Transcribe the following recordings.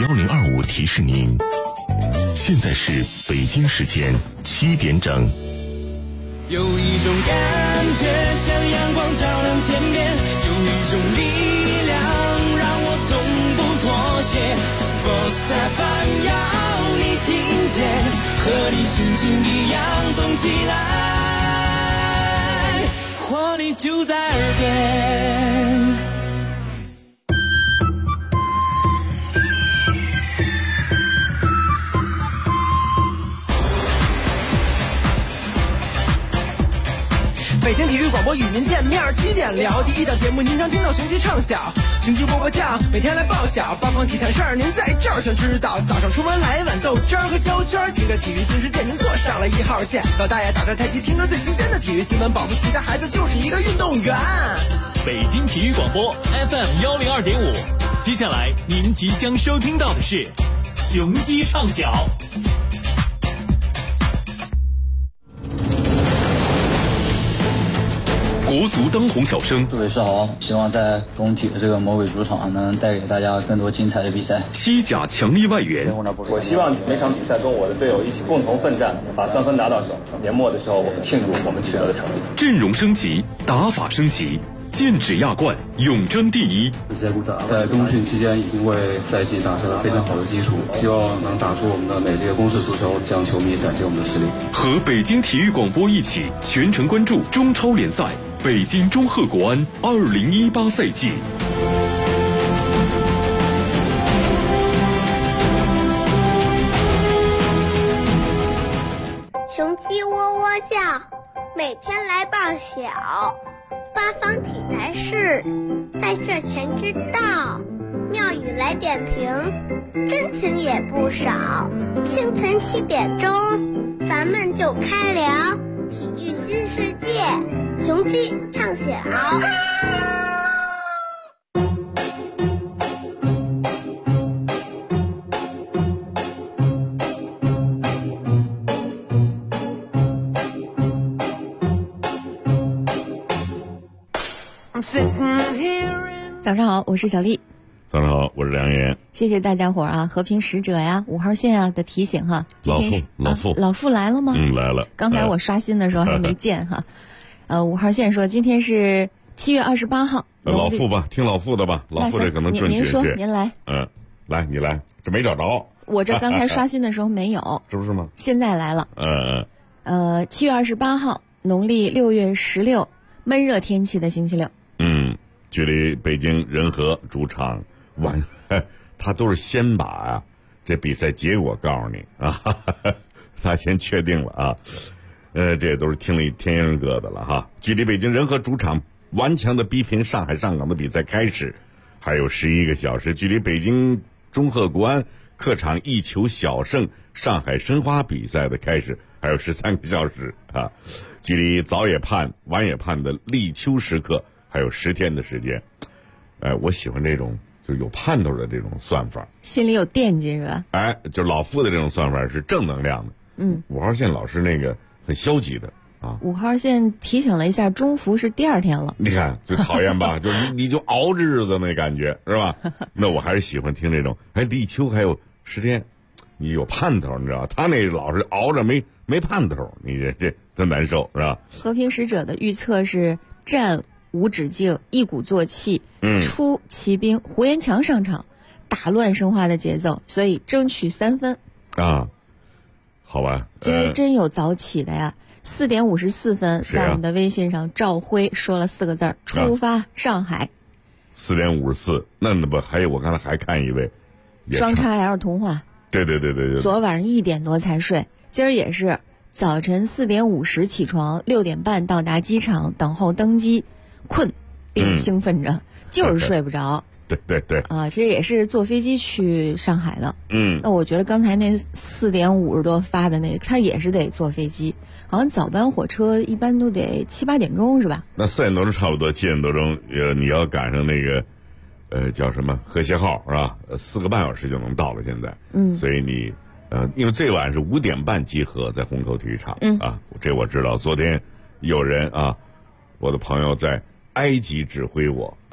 1025提示您，现在是北京时间7点整。 有一种感觉像阳光照亮天边，有一种力量让我从不妥协。Sports FM 要你听见，和你心情一样动起来，活力就在耳边。 北京体育广播与您见面，7点聊第一档节目，您将听到雄鸡唱晓，雄鸡波波酱每天来报晓，八方体坛事儿您在这儿全知道。早上出门来碗豆汁儿和焦圈，听着体育新世界，您坐上了1号线。老大爷打着太极，听着最新鲜的体育新闻，保不齐的孩子就是一个运动员。 北京体育广播 FM102.5，接下来您即将收听到的是雄鸡唱晓。 国足当红小生， 杜伟是好，希望在工体的这个魔鬼主场能带给大家更多精彩的比赛。 西甲强力外援， 我希望每场比赛跟我的队友一起共同奋战，把3分拿到手。年末的时候，我们庆祝我们取得的成绩。 阵容升级，打法升级，剑指亚冠，永争第一。 在冬训期间已经为赛季打下了非常好的基础，希望能打出我们的美丽的攻势足球，向球迷展现我们的实力。 和北京体育广播一起全程关注中超联赛。北京中赫国安2018赛季， 雄鸡喔喔叫，每天来报晓，八方体坛事，在这全知道。妙语来点评，真情也不少。清晨7点钟，咱们就开聊体育新世界。雄鸡唱晓。 早上好，我是小丽。 早上好，我是梁岩。 谢谢大家伙啊，和平使者呀，5号线啊的提醒哈。老傅来了吗？ 来了。 刚才我刷新的时候还没见哈。5号线说今天是7月28号。 老傅吧，听老傅的吧，老傅这可能准确些。 您说，您来。 来，你来，这没找着。 我这刚才刷新的时候没有， 是不是吗？ 现在来了。7月28号，农历6月16，闷热天气的星期六。 距离北京人和主场他都是先把这比赛结果告诉你啊，他先确定了啊。这也都是听了天鹰哥的了哈。距离北京人和主场顽强的逼平上海上港的比赛开始还有11个小时，距离北京中赫国安客场1球小胜上海申花比赛的开始还有13个小时啊。距离早也盼晚也盼的立秋时刻还有10天的时间。我喜欢这种就有盼头的这种算法， 心里有惦记是吧？ 就老傅的这种算法是正能量的。5号线老师那个很消极的啊。 5号线提醒了一下，中伏是第2天了。 你看就讨厌吧，就是你就熬着日子那感觉是吧？那我还是喜欢听这种，立秋还有10天，你有盼头，你知道？他那老是熬着没盼头，你这真难受是吧？ 和平使者的预测是战无止境，一鼓作气，出骑兵胡延强上场，打乱申花的节奏，所以争取3分啊。好吧， 今儿真有早起的呀！4点54分，在我们的微信上，赵辉说了4个字：出发上海。 4点54，那不还有？我刚才还看一位双叉 L 童话。 对。 昨晚上1点多才睡，今儿也是早晨4点50起床，6点半到达机场等候登机。困并兴奋着，就是睡不着。 对啊，这也是坐飞机去上海的。那我觉得刚才那4点50多发的那个，他也是得坐飞机，好像早班火车一般都得7、8点钟是吧？ 那4点多钟差不多，7点多钟你要赶上那个叫什么和谐号是吧？4个半小时就能到了现在。所以你因为这晚是5点半集合在虹口体育场。这我知道。昨天有人啊，我的朋友在埃及指挥我，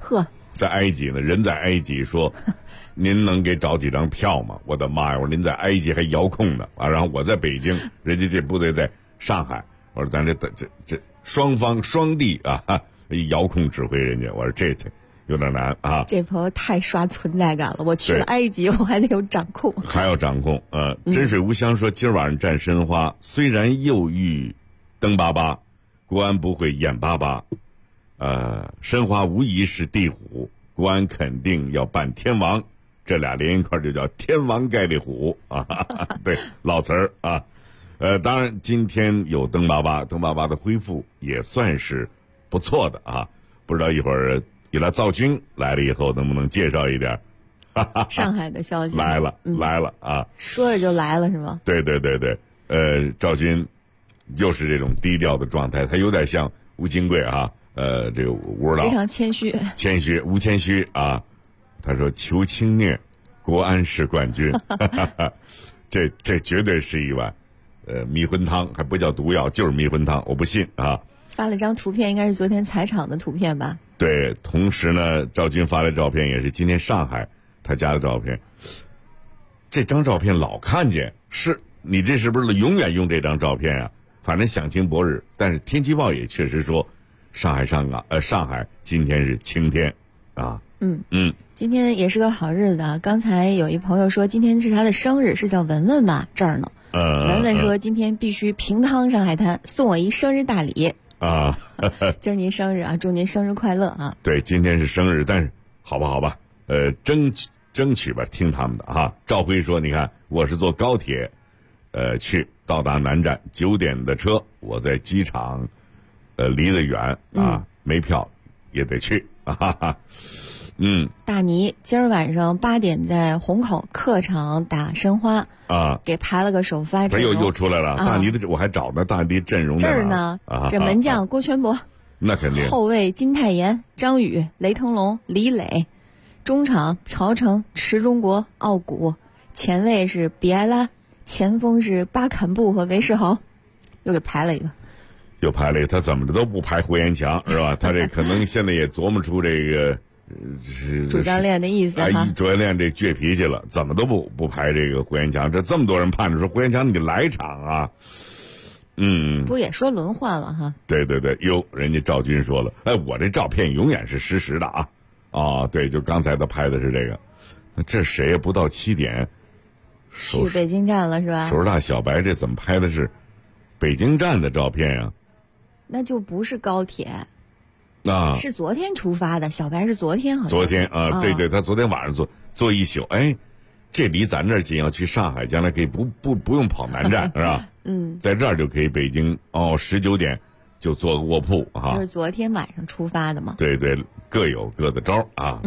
在埃及呢，人在埃及说，您能给找几张票吗？我的妈呀！我说您在埃及还遥控呢啊，然后我在北京，人家这部队在上海，我说咱这双方双地啊，遥控指挥人家，我说这有点难啊。 这朋友太刷存在感了，我去了埃及，我还得有掌控， 还要掌控。真水无香说，今儿晚上战申花，虽然又遇登巴巴，国安不会眼巴巴。申花无疑是地虎，国安肯定要办天王，这俩连一块就叫天王盖地虎啊！对，老词儿啊。当然今天有登巴巴的恢复也算是不错的啊。不知道一会儿有了赵军来了以后能不能介绍一点？ 上海的消息来了啊！ 说着就来了是吗？ 对，赵军又是这种低调的状态，他有点像吴金贵啊。这个吴指导非常谦虚， 无谦虚啊。他说求轻蔑，国安是冠军。这绝对是一碗迷魂汤，还不叫毒药，就是迷魂汤，我不信啊。 发了张图片，应该是昨天采场的图片吧？ 对，同时呢，赵军发的照片也是今天上海他家的照片。这张照片老看见，是你这是不是永远用这张照片啊？反正响晴博日，但是天气预报也确实说。上海今天是晴天啊。 今天也是个好日子啊。刚才有一朋友说今天是他的生日，是叫文文吧？这儿呢。文文说今天必须平汤上海滩，送我一生日大礼啊。 今儿您生日啊，祝您生日快乐啊。 对，今天是生日，但是好吧，争取吧，听他们的啊。赵辉说，你看我是坐高铁去，到达南站9点的车，我在机场离得远啊，没票也得去啊。 大倪今儿晚上8点在虹口客场打申花啊，给排了个首发阵容， 又出来了。大倪的我还找呢，大倪阵容这儿呢。这门将郭全博， 那肯定。 后卫金泰妍、张宇、雷腾龙、李磊，中场朴成、池中国、奥古，前卫是比埃拉，前锋是巴坎布和韦世豪，又给排了一个。 他怎么着都不排胡延强是吧？他这可能现在也琢磨出这个主教练的意思哈。 主教练这倔脾气了，怎么都不排这个胡延强。这么多人盼着说胡延强你来一场啊。 不也说轮换了哈？ 对，人家赵军说了，我这照片永远是实时的啊。哦，对，就刚才他拍的是这个。那这谁也不到7点去北京站了是吧？ 首师大小白这怎么拍的是北京站的照片呀？ 那就不是高铁啊， 是昨天出发的。小白是昨天好像。 昨天啊，对，他昨天晚上坐一宿。这离咱这儿近，要去上海，将来可以不用跑南站是吧？在这儿就可以北京19点就坐个卧铺啊。 就是昨天晚上出发的嘛。 对，各有各的招啊。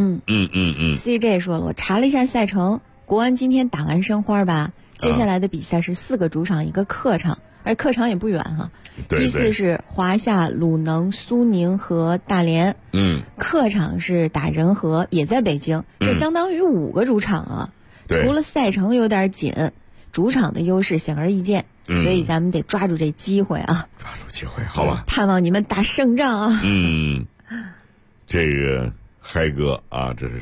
CJ 说了，我查了一下赛程，国安今天打完申花吧，接下来的比赛是4个主场1个客场。而客场也不远哈，依次是华夏、鲁能、苏宁和大连。客场是打仁和，也在北京，这相当于5个主场啊。除了赛程有点紧，主场的优势显而易见，所以咱们得抓住这机会啊！ 抓住机会，好吧？ 盼望你们打胜仗啊！ 这个嗨哥啊，这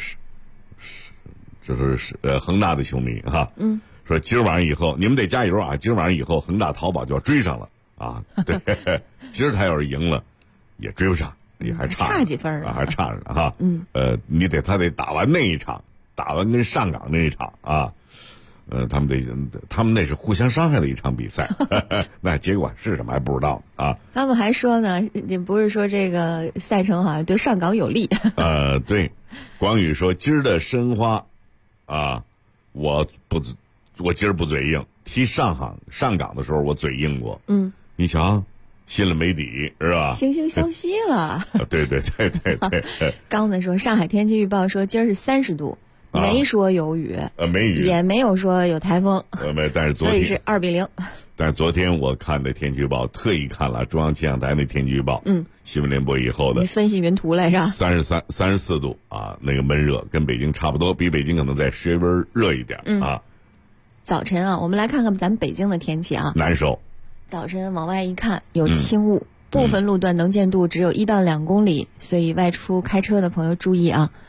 是恒大的球迷哈。说今儿晚上以后你们得加油啊！今儿晚上以后恒大淘宝就要追上了啊！对，今儿他要是赢了，也追不上，也还差几分啊，还差着呢哈。他得打完那一场，打完跟上港那一场啊。他们那是互相伤害的一场比赛，那结果是什么还不知道啊。 他们还说呢，也不是说这个赛程好像对上港有利。 对，广宇说今儿的申花啊，我今儿不嘴硬，踢上港的时候我嘴硬过。你瞧，心里没底是吧？ 惺惺相惜了。 对。 刚才说上海天气预报说今儿是30度。没说有雨， 没雨， 也没有说有台风， 但是昨天所以是2比0。 但是昨天我看的天气预报，特意看了中央气象台那天气预报，新闻联播以后的， 你分析云图来着 ？34度啊，那个闷热跟北京差不多，比北京可能再稍微热一点啊。 早晨啊，我们来看看咱们北京的天气啊， 难受。 早晨往外一看，有轻雾，部分路段能见度只有1到2公里，所以外出开车的朋友注意啊。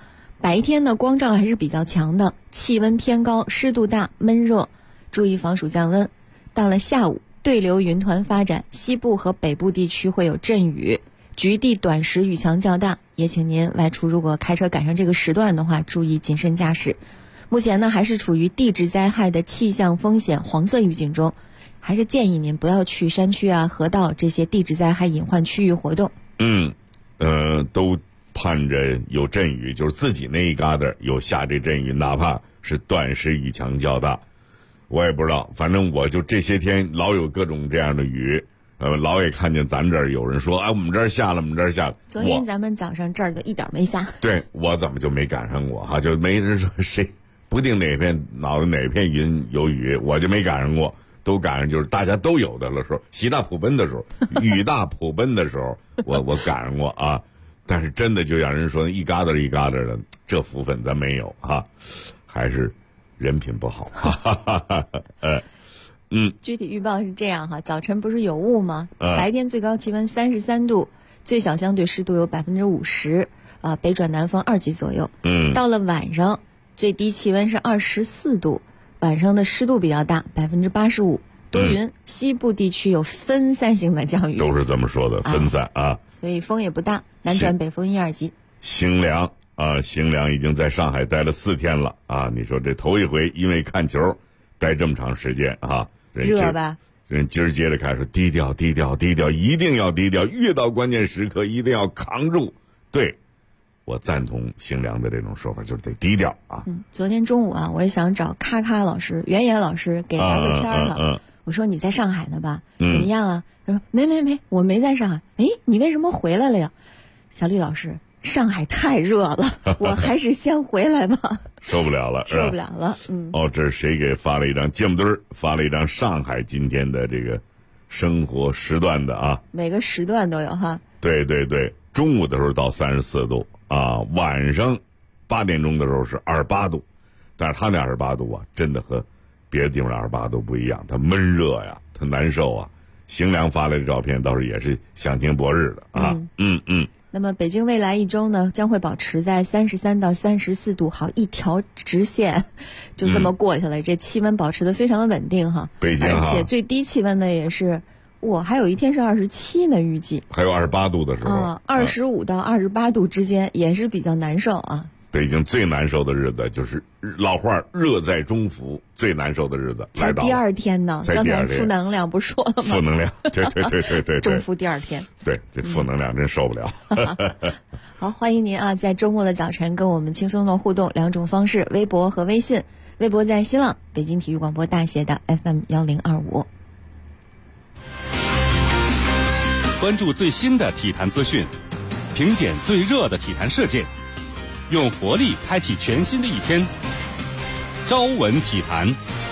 白天呢光照还是比较强的，气温偏高，湿度大，闷热，注意防暑降温。到了下午，对流云团发展，西部和北部地区会有阵雨，局地短时雨强较大，也请您外出如果开车赶上这个时段的话，注意谨慎驾驶。目前呢还是处于地质灾害的气象风险黄色预警中，还是建议您不要去山区啊、河道这些地质灾害隐患区域活动。 都盼着有阵雨，就是自己那一疙瘩有下这阵雨，哪怕是短时雨强较大，我也不知道，反正我就这些天老有各种这样的雨，老也看见咱这儿有人说，我们这儿下了，我们这儿下了。 昨天咱们早上这儿就一点没下。 对，我怎么就没赶上过哈？就没人说谁不定哪片云有雨，我就没赶上过，都赶上就是大家都有的了时候，喜大普奔的时候，雨大普奔的时候，我赶上过啊。但是真的就让人说一疙瘩一疙瘩的，这福分咱没有哈，还是人品不好。 具体预报是这样哈，早晨不是有雾吗？白天最高气温33度，最小相对湿度有50%，北转南风2级左右。到了晚上，最低气温是24度，晚上的湿度比较大，85%。多云，西部地区有分散性的降雨， 都是这么说的，分散啊， 所以风也不大，南转北风1、2级。 行良已经在上海待了4天了啊！你说这头一回因为看球待这么长时间啊， 热吧？ 人今儿接着开始低调，一定要低调，越到关键时刻一定要扛住。对，我赞同行良的这种说法，就是得低调啊。 昨天中午啊，我也想找咔咔老师、袁岩老师给聊个天了。我说你在上海呢吧？怎么样啊？他说没，我没在上海。你为什么回来了呀？小李老师，上海太热了，我还是先回来吧。 受不了了。这是谁给发了一张？芥末墩儿发了一张上海今天的这个生活时段的啊， 每个时段都有哈。 对，中午的时候到34度啊，晚上8点钟的时候是28度，但是他那28度啊，真的和别的地方28度不一样，它闷热呀，它难受啊。行良发来的照片倒是也是享清博日的啊。 那么北京未来1周呢，将会保持在33到34度，好一条直线，就这么过去了。这气温保持的非常的稳定哈。 北京而且最低气温呢也是，还有一天是27呢，预计还有28度的时候 ，25到28度之间也是比较难受啊。 北京最难受的日子就是老话热在中伏，最难受的日子来到了。 才第2天呢，刚才负能量不说了吗？ 负能量，对， 中伏第2天。 对，这负能量真受不了。 好，欢迎您啊，在周末的早晨跟我们轻松的互动，2种方式，微博和微信。微博在新浪北京体育广播大写的 FM1025。 关注最新的体坛资讯，评点最热的体坛事件。用活力开启全新的一天。朝闻体坛，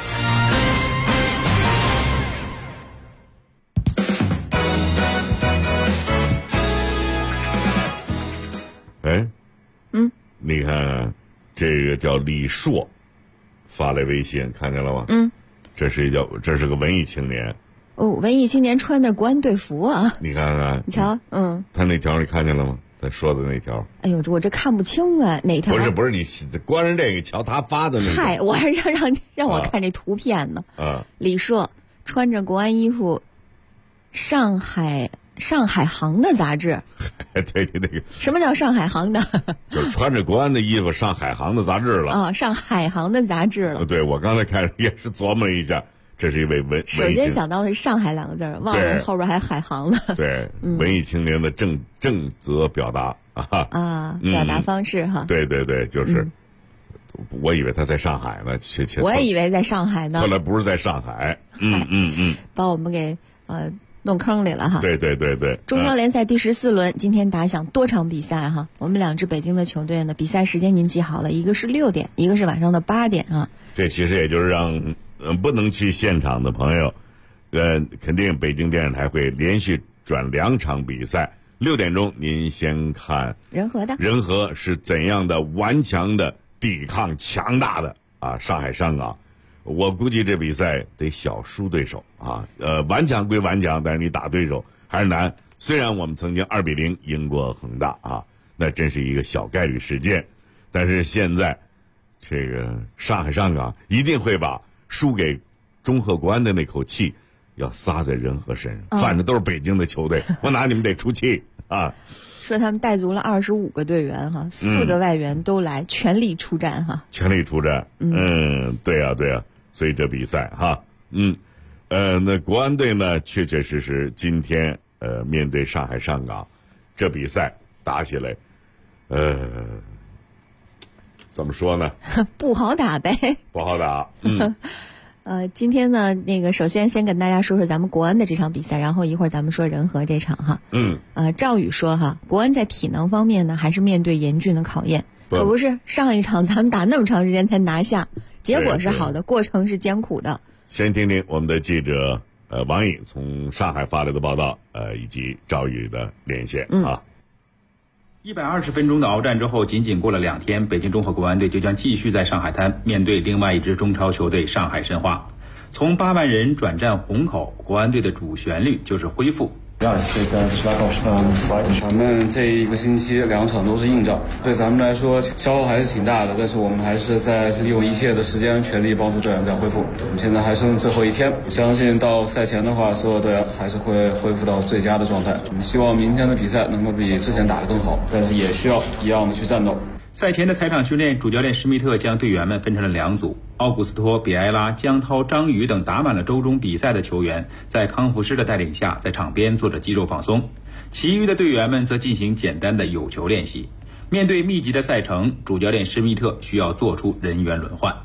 你看这个叫李硕发来微信，看见了吗？这是个文艺青年。 文艺青年穿的国安队服啊！ 你看看， 你瞧， 他那条你看见了吗？他说的那条， 哎呦，我这看不清啊，哪条？ 不是，你光是这个瞧他发的那个。 嗨，我还是让我看这图片呢。李硕穿着国安衣服，上海航的杂志。 对，那个。 什么叫上海航的？ 就是穿着国安的衣服上海航的杂志了。 上海航的杂志了。 对，我刚才看也是琢磨了一下。这是一位首先想到的是上海2个字，忘了后边还海航了。 对，文艺青年的正则表达表达方式哈。 对，就是，我以为他在上海呢， 我也以为在上海呢， 后来不是在上海。 把我们给弄坑里了哈。 对。 中超联赛第14轮，今天打响多场比赛哈。我们2支北京的球队呢，比赛时间您记好了，一个是6点，一个是晚上的8点啊。 这其实也就是让不能去现场的朋友，肯定北京电视台会连续转2场比赛。6点钟您先看人和是怎样的顽强的抵抗强大的上海上港。我估计这比赛得小输对手啊，顽强归顽强，但是你打对手还是难。虽然我们曾经2-0赢过恒大啊，那真是一个小概率事件。 但是现在这个上海上港一定会把输给中赫国安的那口气要撒在人和身上，反正都是北京的球队，我拿你们得出气啊。 说他们带足了25个队员哈，4个外援都来，全力出战哈。 全力出战，对啊，所以这比赛哈，那国安队呢，确确实实今天面对上海上港，这比赛打起来，怎么说呢？ 不好打呗。 不好打， 今天呢，首先跟大家说说咱们国安的这场比赛，然后一会儿咱们说人和这场哈。赵宇说哈，国安在体能方面呢，还是面对严峻的考验，可不是上一场咱们打那么长时间才拿下，结果是好的，过程是艰苦的。 先听听我们的记者王颖从上海发来的报道，以及赵宇的连线啊。 120分钟的鏖战之后，仅仅过了2天，北京中赫国安队就将继续在上海滩面对另外一支中超球队上海申花。从8万人转战虹口，国安队的主旋律就是恢复。 咱们这一个星期2场都是硬仗，对咱们来说消耗还是挺大的，但是我们还是在利用一切的时间，全力帮助队员在恢复。我们现在还剩最后1天，我相信到赛前的话，所有队员还是会恢复到最佳的状态。我们希望明天的比赛能够比之前打得更好，但是也需要一样的去战斗。 赛前的踩场训练，主教练施密特将队员们分成了2组，奥古斯托、比埃拉、江涛、张宇等打满了周中比赛的球员，在康复师的带领下，在场边做着肌肉放松，其余的队员们则进行简单的有球练习。面对密集的赛程，主教练施密特需要做出人员轮换。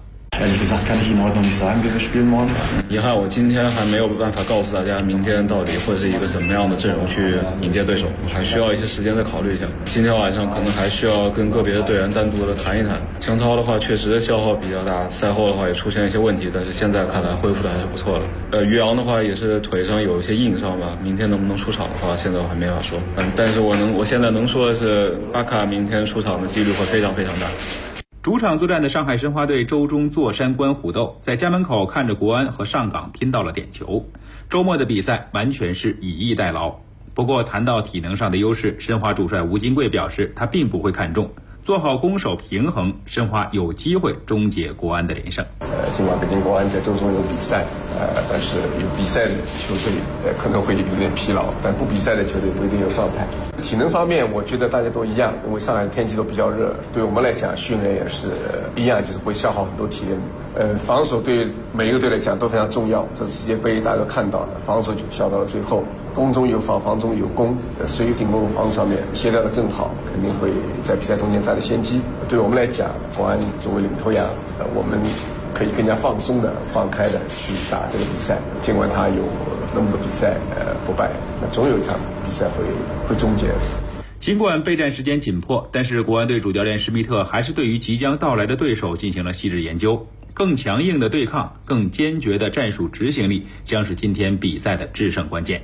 遗憾，我今天还没有办法告诉大家明天到底会是一个什么样的阵容去迎接对手，还需要一些时间再考虑一下。今天晚上可能还需要跟个别的队员单独的谈一谈。江涛的话确实消耗比较大，赛后的话也出现一些问题，但是现在看来恢复的还是不错的。于洋的话也是腿上有一些硬伤吧，明天能不能出场的话，现在我还没法说。但是我现在能说的是，巴卡明天出场的几率会非常非常大。 主场作战的上海申花队周中坐山观虎斗，在家门口看着国安和上港拼到了点球。周末的比赛完全是以逸待劳。不过谈到体能上的优势，申花主帅吴金贵表示他并不会看重，做好攻守平衡，申花有机会终结国安的连胜。 尽管北京国安在周中有比赛，但是有比赛的球队可能会有点疲劳，但不比赛的球队不一定有状态。体能方面，我觉得大家都一样，因为上海的天气都比较热，对我们来讲训练也是一样，就是会消耗很多体力。防守对每一个队来讲都非常重要，这是世界杯大家都看到的，防守就笑到了最后，攻中有防，防中有攻，所以进攻防守上面协调的更好，肯定会在比赛中间占了先机。对我们来讲，国安作为领头羊，我们可以更加放松的、放开的去打这个比赛。尽管他有那么多比赛不败，那总有一场比赛会终结。 尽管备战时间紧迫，但是国安队主教练施密特还是对于即将到来的对手进行了细致研究。更强硬的对抗，更坚决的战术执行力，将是今天比赛的制胜关键。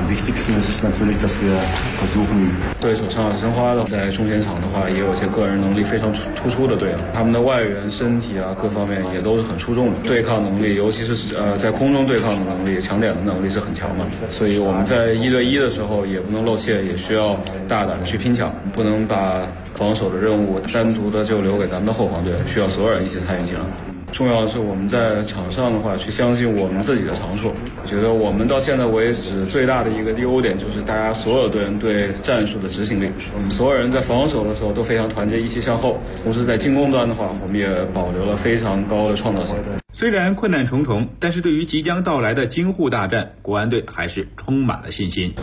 对手上海申花的在中前场的话，也有些个人能力非常突出的队员，他们的外援身体啊各方面也都是很出众的，对抗能力，尤其是在空中对抗的能力、抢点的能力是很强的。所以我们在1对1的时候也不能露怯，也需要大胆去拼抢，不能把防守的任务单独的就留给咱们的后防队，需要所有人一起参与进来。重要的是我们在场上的话去相信我们自己的长处。我觉得我们到现在为止最大的一个优点就是大家所有队员对战术的执行力，我们所有人在防守的时候都非常团结，一起向后，同时在进攻端的话我们也保留了非常高的创造性。 虽然困难重重，但是对于即将到来的京沪大战，国安队还是充满了信心。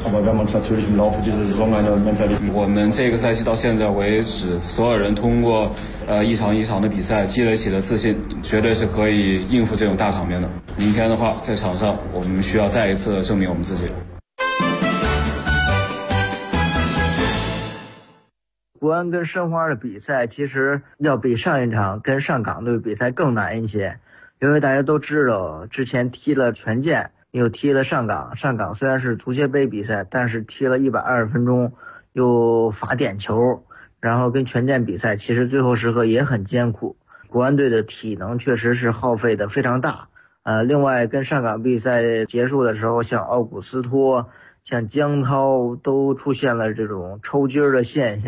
我们这个赛季到现在为止，所有人通过一场一场的比赛积累起了自信，绝对是可以应付这种大场面的。明天的话，在场上我们需要再一次证明我们自己。 国安跟申花的比赛其实要比上一场跟上港队比赛更难一些，因为大家都知道之前踢了权健，又踢了上港，上港虽然是足协杯比赛，但是踢了120分钟又罚点球，然后跟权健比赛其实最后时刻也很艰苦，国安队的体能确实是耗费的非常大。另外跟上港比赛结束的时候，像奥古斯托、像江涛都出现了这种抽筋的现象。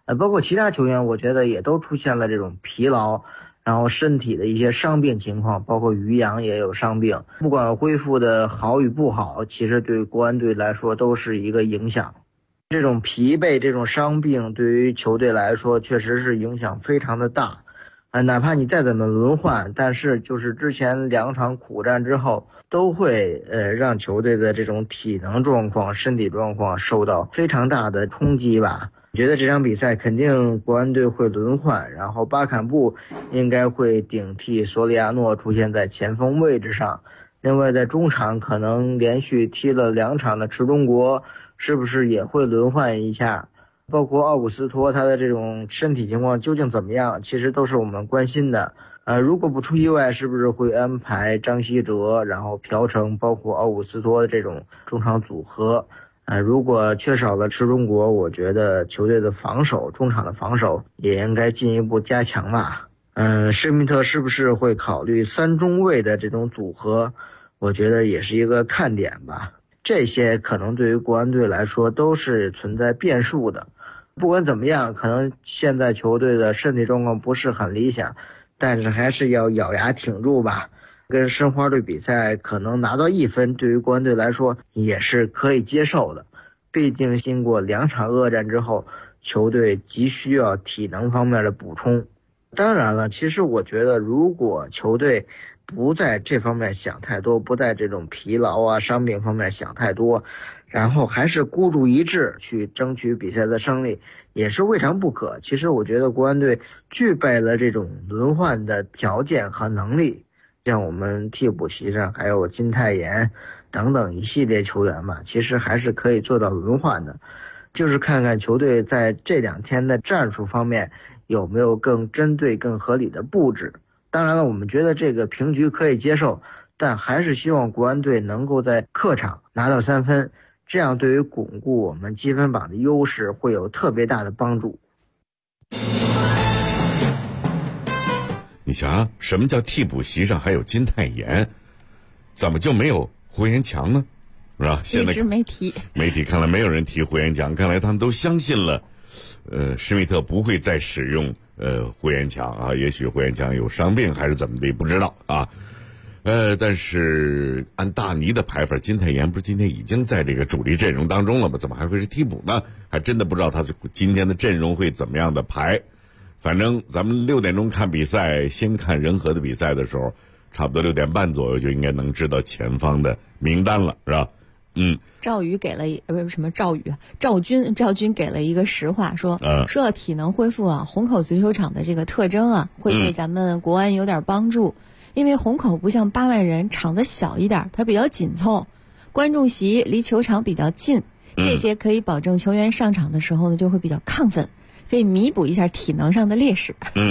包括其他球员，我觉得也都出现了这种疲劳，然后身体的一些伤病情况，包括于洋也有伤病。不管恢复的好与不好，其实对国安队来说都是一个影响。这种疲惫、这种伤病对于球队来说确实是影响非常的大。哪怕你再怎么轮换，但是就是之前2场苦战之后，都会让球队的这种体能状况、身体状况受到非常大的冲击吧。我觉得这场比赛肯定国安队会轮换，然后巴坎布应该会顶替索里亚诺出现在前锋位置上。另外在中场可能连续踢了2场的池中国，是不是也会轮换一下？包括奥古斯托他的这种身体情况究竟怎么样，其实都是我们关心的。如果不出意外，是不是会安排张稀哲，然后朴成，包括奥古斯托的这种中场组合？如果缺少了池中国，我觉得球队的防守，中场的防守也应该进一步加强吧。施密特是不是会考虑3中卫的这种组合？我觉得也是一个看点吧。这些可能对于国安队来说都是存在变数的。不管怎么样，可能现在球队的身体状况不是很理想，但是还是要咬牙挺住吧。跟申花队比赛可能拿到1分，对于国安队来说也是可以接受的。毕竟经过2场恶战之后，球队急需要体能方面的补充。当然了，其实我觉得如果球队不在这方面想太多，不在这种疲劳啊、伤病方面想太多，然后还是孤注一掷去争取比赛的胜利，也是未尝不可。其实我觉得国安队具备了这种轮换的条件和能力，像我们替补席上还有金泰妍等等一系列球员嘛，其实还是可以做到轮换的。就是看看球队在这2天的战术方面有没有更针对、更合理的布置。当然了，我们觉得这个平局可以接受，但还是希望国安队能够在客场拿到3分，这样对于巩固我们积分榜的优势会有特别大的帮助。 你想什么叫替补席上还有金泰妍，怎么就没有胡延强呢？是吧？现在一直没提， 看来没有人提胡延强，看来他们都相信了，施密特不会再使用胡延强啊，也许胡延强有伤病还是怎么的，不知道啊。但是按大尼的排法，金泰妍不是今天已经在这个主力阵容当中了吗？怎么还会是替补呢？还真的不知道他今天的阵容会怎么样的排。反正咱们6点钟看比赛，先看仁和的比赛的时候，差不多6点半左右就应该能知道前方的名单了，是吧？ 赵宇给了赵军给了一个实话，说到体能恢复啊，虹口足球场的这个特征啊，会对咱们国安有点帮助。因为虹口不像8万人，场子小一点，它比较紧凑，观众席离球场比较近，这些可以保证球员上场的时候呢就会比较亢奋，可以弥补一下体能上的劣势。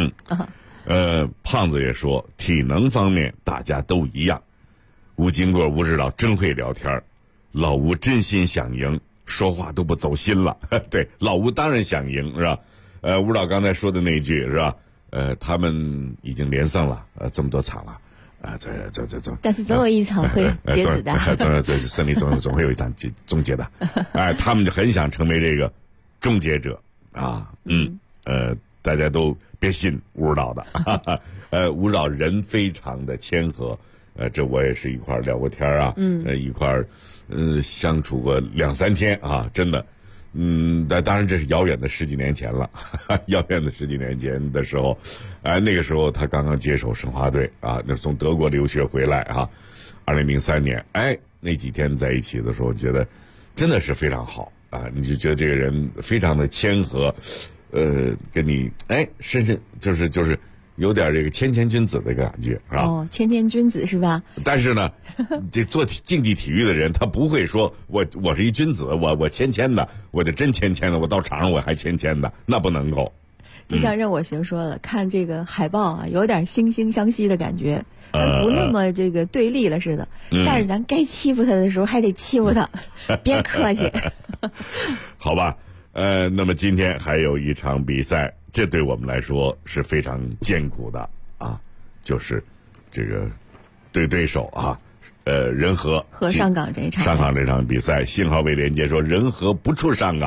胖子也说体能方面大家都一样。吴金贵吴指导真会聊天，老吴真心想赢，说话都不走心了。对，老吴当然想赢，是吧？吴指导刚才说的那句是吧？他们已经连胜了，这么多场了， 但是总有一场会截止的， 胜利总会有一场终结的。他们就很想成为这个终结者啊。大家都别信吴指导的，吴指导人非常的谦和，这我也是一块聊过天啊，一块相处过2、3天啊，真的。当然这是遥远的10几年前了，遥远的10几年前的时候，那个时候他刚刚接手申花队啊，那是从德国留学回来啊。2003年，那几天在一起的时候，觉得真的是非常好啊，你就觉得这个人非常的谦和，跟你深深就是有点这个谦君子的感觉，是吧？ 谦君子是吧？ 但是呢，这做竞技体育的人，他不会说我是一君子，我谦的，我就真谦的，我到场上我还谦的，那不能够。 就像任我行说了，看这个海报啊，有点惺惺相惜的感觉，不那么这个对立了似的。但是咱该欺负他的时候还得欺负他，别客气。 好吧，那么今天还有一场比赛，这对我们来说是非常艰苦的啊，就是这个对手啊，仁和和上港这场比赛，信号未连接说仁和不出上港，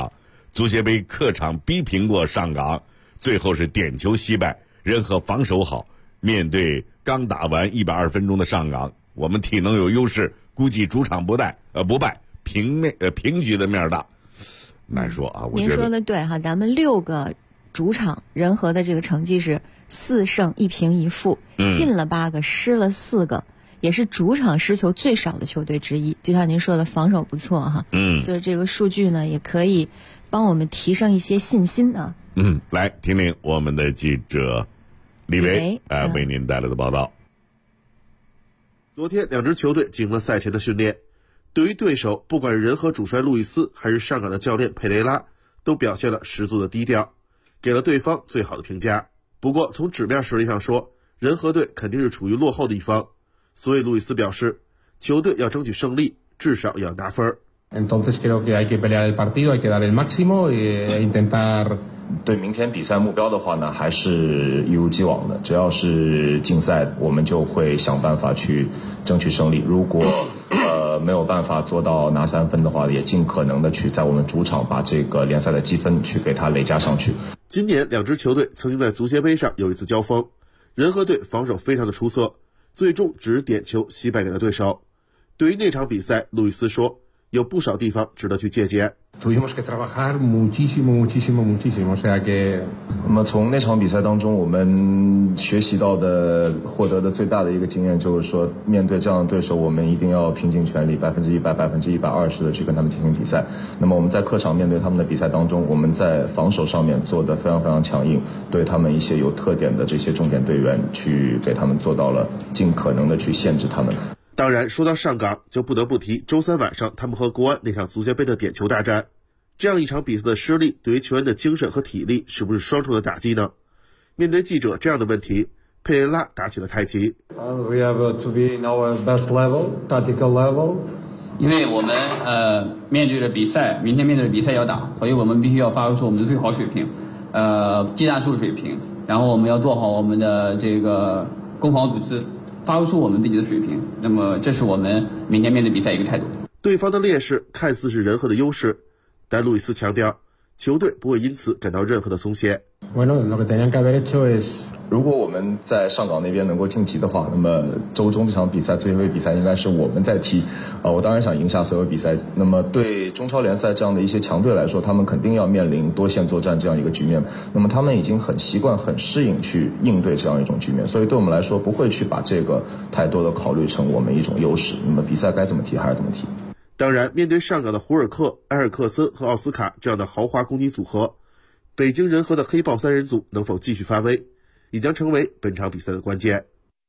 足协杯客场逼平过上港，最后是点球惜败。人和防守好，面对刚打完120分钟的上港，我们体能有优势，估计主场不败，平局的面大。难说啊，我觉得您说的对哈，咱们6个主场人和的这个成绩是4胜1平1负，进了8个，失了4个，也是主场失球最少的球队之一。就像您说的，防守不错哈，所以这个数据呢，也可以帮我们提升一些信心啊。 来听听我们的记者李维为您带来的报道。 昨天2支球队进行了赛前的训练，对于对手，不管是人和主帅路易斯还是上港的教练佩雷拉，都表现了十足的低调，给了对方最好的评价。不过从纸面实力上说，人和队肯定是处于落后的一方，所以路易斯表示，球队要争取胜利，至少要拿分。 Entonces creo que hay que pelear el partido, hay que dar el máximo e intentar。 对明天比赛目标的话呢，还是一如既往的，只要是竞赛，我们就会想办法去争取胜利。如果没有办法做到拿3分的话，也尽可能的去在我们主场把这个联赛的积分去给它累加上去。 今年2支球队曾经在足协杯上有一次交锋，人和队防守非常的出色，最终只是点球惜败给了对手。对于那场比赛，路易斯说，有不少地方值得去借鉴。 Tuvimos que trabajar muchísimo, o sea que。 那么从那场比赛当中，我们学习到的、获得的最大的一个经验就是说，面对这样的对手，我们一定要拼尽全力，100%、120%的去跟他们进行比赛。那么我们在客场面对他们的比赛当中，我们在防守上面做得非常非常强硬，对他们一些有特点的这些重点队员，去给他们做到了尽可能的去限制他们。 当然，说到上港，就不得不提周3晚上他们和国安那场足协杯的点球大战。这样一场比赛的失利，对于球员的精神和体力是不是双重的打击呢？面对记者这样的问题，佩雷拉打起了太极。 We have to be in our best level, tactical level. 因为我们面对的比赛，明天面对的比赛要打，所以我们必须要发挥出我们的最好水平，技战术水平，然后我们要做好我们的这个攻防组织。发挥出我们自己的水平，那么这是我们明天面对比赛一个态度。 对方的劣势看似是人和的优势，但路易斯强调，球队不会因此感到任何的松懈。 如果我们在上港那边能够晋级的话，那么周中这场比赛最后一比赛应该是我们在踢，我当然想赢下所有比赛。那么对中超联赛这样的一些强队来说，他们肯定要面临多线作战这样一个局面，那么他们已经很习惯、很适应去应对这样一种局面，所以对我们来说不会去把这个太多的考虑成我们一种优势。那么比赛该怎么踢还是怎么踢。 当然，面对上港的胡尔克、埃尔克森和奥斯卡这样的豪华攻击组合，北京人和的黑豹3人组能否继续发威，也将成为本场比赛的关键。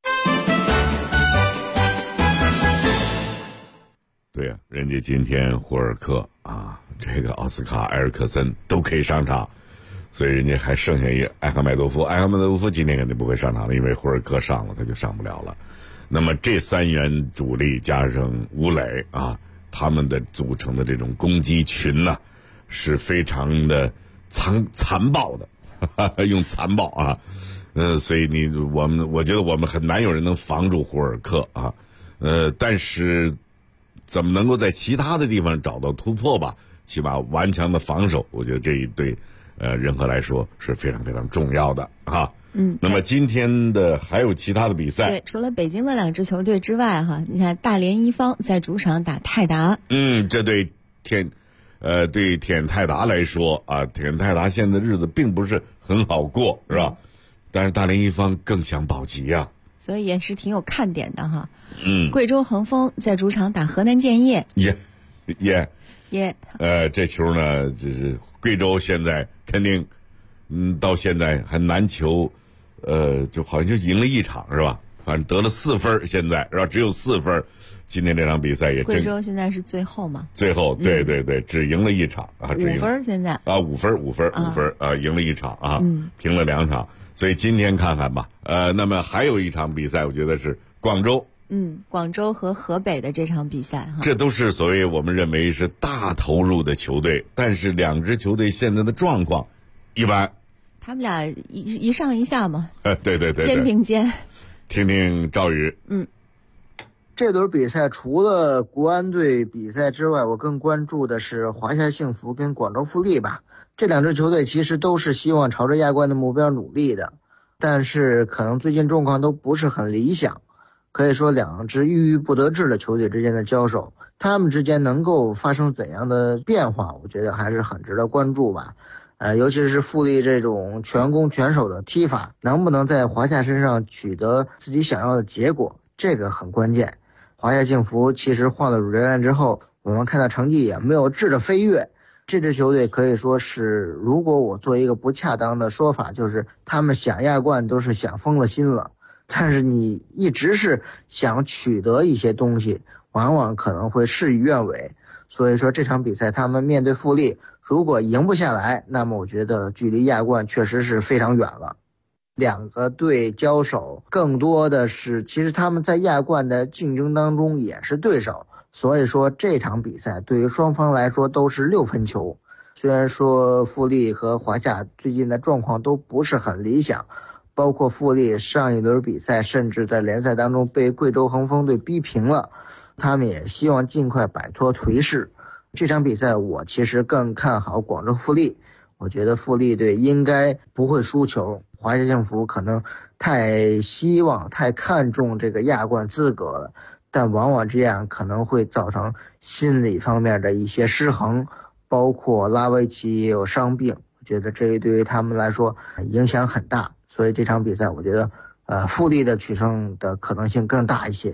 对呀，人家今天胡尔克这个奥斯卡、埃尔克森都可以上场，所以人家还剩下一个艾哈迈多夫。艾哈迈多夫今天肯定不会上场了，因为胡尔克上了，他就上不了了。那么这3员主力加上吴磊他们的组成的这种攻击群呢，是非常的残暴的，用残暴所以我觉得我们很难有人能防住胡尔克但是怎么能够在其他的地方找到突破吧？起码顽强的防守，我觉得这一对人和来说是非常非常重要的那么今天的还有其他的比赛， 对，除了北京的2支球队之外你看大连一方在主场打泰达， 这对对铁泰达来说铁泰达现在日子并不是很好过，是吧？但是大连一方更想保级所以也是挺有看点的贵州恒丰在主场打河南建业， 这球呢，就是贵州现在肯定到现在还难求就好像就赢了1场是吧？反正得了4分，现在是吧？只有4分。今天这场比赛也贵州现在是最后嘛？ 最后，对，只赢了1场 5分现在 5分赢了1场平了2场。所以今天看看吧。那么还有一场比赛，我觉得是广州。 广州和河北的这场比赛这都是所谓我们认为是大投入的球队，但是2支球队现在的状况一般。 他们俩一上一下嘛， 对， 肩并肩。 听听赵宇。 这轮比赛除了国安队比赛之外，我更关注的是华夏幸福跟广州富力吧。 这两支球队其实都是希望朝着亚冠的目标努力的，但是可能最近状况都不是很理想，可以说两支郁郁不得志的球队之间的交手，他们之间能够发生怎样的变化，我觉得还是很值得关注吧。尤其是富力这种全攻全守的踢法，能不能在华夏身上取得自己想要的结果，这个很关键。华夏幸福其实换了主教练之后，我们看到成绩也没有质的飞跃。这支球队可以说是，如果我做一个不恰当的说法，就是他们想亚冠都是想疯了心了。但是你一直是想取得一些东西，往往可能会事与愿违。所以说这场比赛他们面对富力，如果赢不下来，那么我觉得距离亚冠确实是非常远了。两个队交手更多的是，其实他们在亚冠的竞争当中也是对手，所以说这场比赛对于双方来说都是6分球。虽然说富力和华夏最近的状况都不是很理想，包括富力上一轮比赛甚至在联赛当中被贵州恒丰队逼平了，他们也希望尽快摆脱颓势。这场比赛我其实更看好广州富力，我觉得富力队应该不会输球，华夏幸福可能太希望太看重这个亚冠资格了，但往往这样可能会造成心理方面的一些失衡，包括拉维奇也有伤病，我觉得这对于他们来说影响很大，所以这场比赛我觉得富力的取胜的可能性更大一些。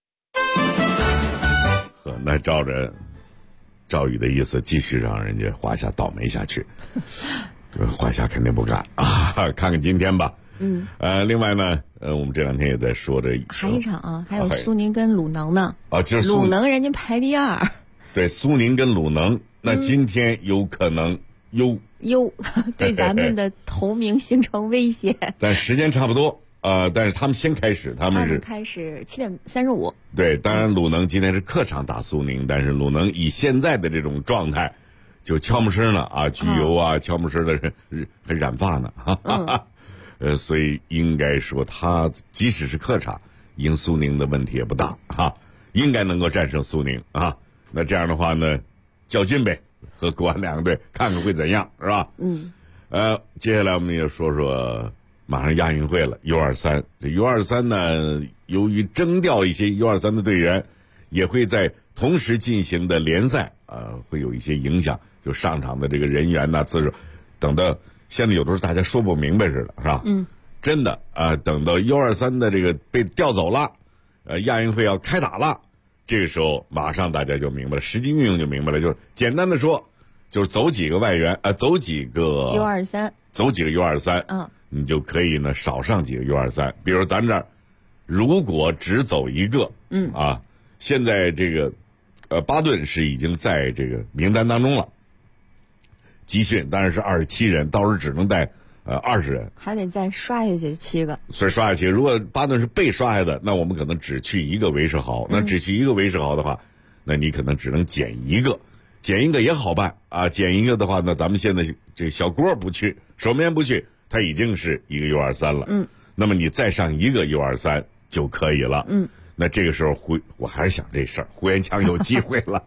那照着赵宇的意思，继续让人家华夏倒霉下去，华夏肯定不干啊！看看今天吧。另外呢，我们这两天也在说着还一场啊，还有苏宁跟鲁能呢。 就是鲁能人家排第2。 对，苏宁跟鲁能，那今天有可能对咱们的头名形成威胁。 但时间差不多。但是他们先开始，他们开始7点35。 对，当然鲁能今天是客场打苏宁，但是鲁能以现在的这种状态，就悄没声了啊，焗油啊，悄没声的还染发呢，所以应该说他即使是客场赢苏宁的问题也不大哈，应该能够战胜苏宁啊。那这样的话呢，较劲呗，和国安两个队看看会怎样，是吧？接下来我们也说说。马上亚运会了 U23， 这 U23 呢，由于征调一些 U23 的队员，也会在同时进行的联赛会有一些影响，就上场的这个人员呐、次数等到现在有的时候大家说不明白似的，是吧？真的等到 U23 的这个被调走了，亚运会要开打了，这个时候马上大家就明白了，实际运用就明白了，就是简单的说，就是走几个外援走几个 U23， 走几个 U23，你就可以呢少上几个 U23， 比如咱这儿如果只走一个，现在这个巴顿是已经在这个名单当中了，集训当然是27人，到时候只能带20人， 还得再刷下去7个。 所以刷下去，如果巴顿是被刷下的，那我们可能只去一个韦世豪，那只去一个韦世豪的话，那你可能只能减一个也好办啊，减一个的话呢，咱们现在这小郭不去，守门员不去。他已经是一个 U23 了，那么你再上一个 U23 就可以了，那这个时候我还是想这事儿，胡延强有机会了，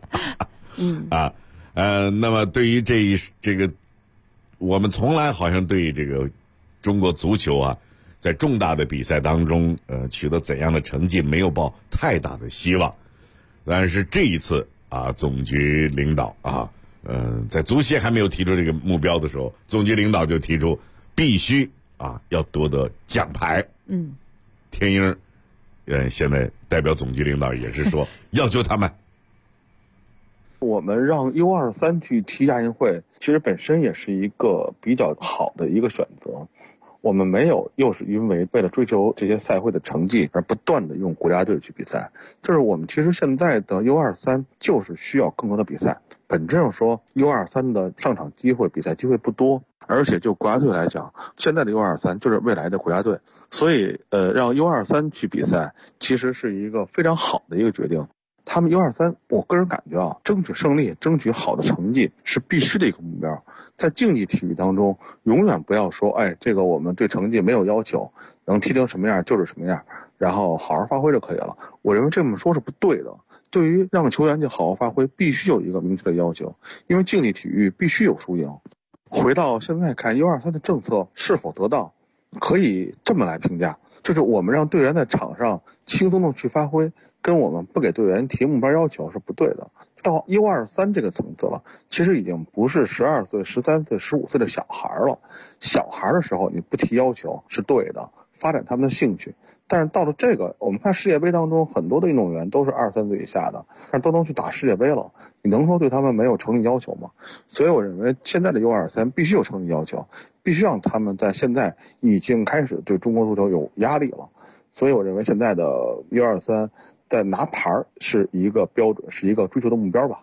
那么对于这个，我们从来好像对这个中国足球在重大的比赛当中，取得怎样的成绩没有抱太大的希望，但是这一次总局领导在足协还没有提出这个目标的时候，总局领导就提出。必须要夺得奖牌。天鹰现在代表总局领导也是说要求他们。 我们让 U23 去踢亚运会，其实本身也是一个比较好的一个选择。我们没有又是因为为了追求这些赛会的成绩而不断的用国家队去比赛，就是我们其实现在的 U23 就是需要更多的比赛。本质上说 U23 的上场机会比赛机会不多，而且就国家队来讲，现在的 U23 就是未来的国家队，所以让 U23 去比赛其实是一个非常好的一个决定。他们 U23 我个人感觉争取胜利争取好的成绩是必须的一个目标。在竞技体育当中永远不要说这个我们对成绩没有要求，能踢成什么样就是什么样，然后好好发挥就可以了。我认为这么说是不对的。对于让球员去好好发挥必须有一个明确的要求，因为竞技体育必须有输赢。 回到现在看 U23的政策是否得当，可以这么来评价，就是我们让队员在场上轻松的去发挥，跟我们不给队员提目标要求是不对的。到 U23这个层次了，其实已经不是12岁、13岁、15岁的小孩了。小孩的时候你不提要求是对的，发展他们的兴趣。但是到了这个，我们看世界杯当中很多的运动员都是23岁以下的，但是都能去打世界杯了，你能说对他们没有成绩要求吗？所以我认为现在的 U23必须有成绩要求，必须让他们在现在已经开始对中国足球有压力了。所以我认为现在的 U23在拿牌是一个标准，是一个追求的目标吧。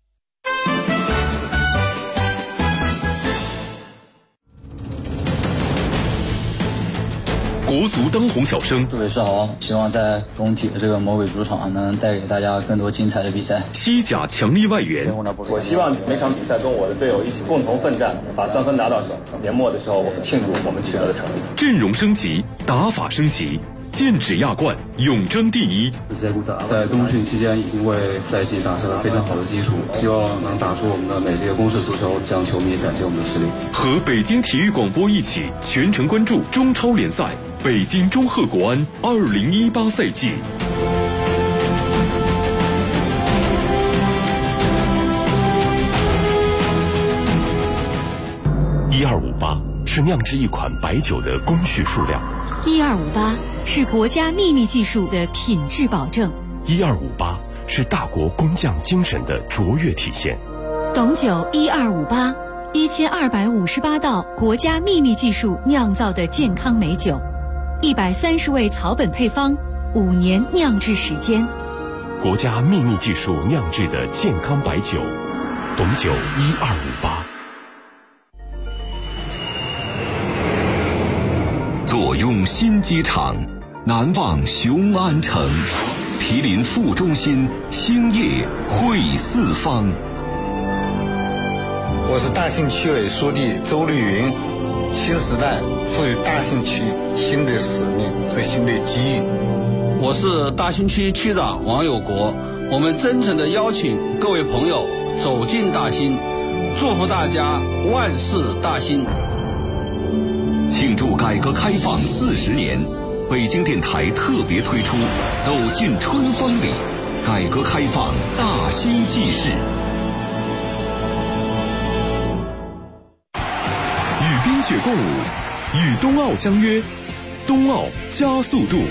国足当红小生， 各位是好，希望在工体的这个魔鬼主场能带给大家更多精彩的比赛。 西甲强力外援， 我希望每场比赛跟我的队友一起共同奋战，把3分拿到手。年末的时候，我们庆祝我们取得的成绩。 阵容升级，打法升级。剑指亚冠，永争第一。 在冬训期间已经为赛季打下了非常好的基础，希望能打出我们的美丽的攻势足球，向球迷展现我们的实力。 和北京体育广播一起全程关注中超联赛北京中赫国安2018赛季。 1258是酿制一款白酒的工序数量。 1258是国家秘密技术的品质保证。 1258是大国工匠精神的卓越体现。 董酒1258，1258道国家秘密技术酿造的健康美酒，130味草本配方，5年酿制时间。 国家秘密技术酿制的健康白酒，董酒1258。 坐拥新机场，难忘雄安城，毗邻副中心，兴业汇四方。 我是大兴区委书记周绿云。新时代赋予大兴区新的使命和新的机遇。 我是大兴区区长王有国。我们真诚地邀请各位朋友走进大兴，祝福大家万事大兴。 庆祝改革开放40年，北京电台特别推出《走进春风里》，改革开放大兴纪事。 与冰雪共舞，与冬奥相约，冬奥加速度。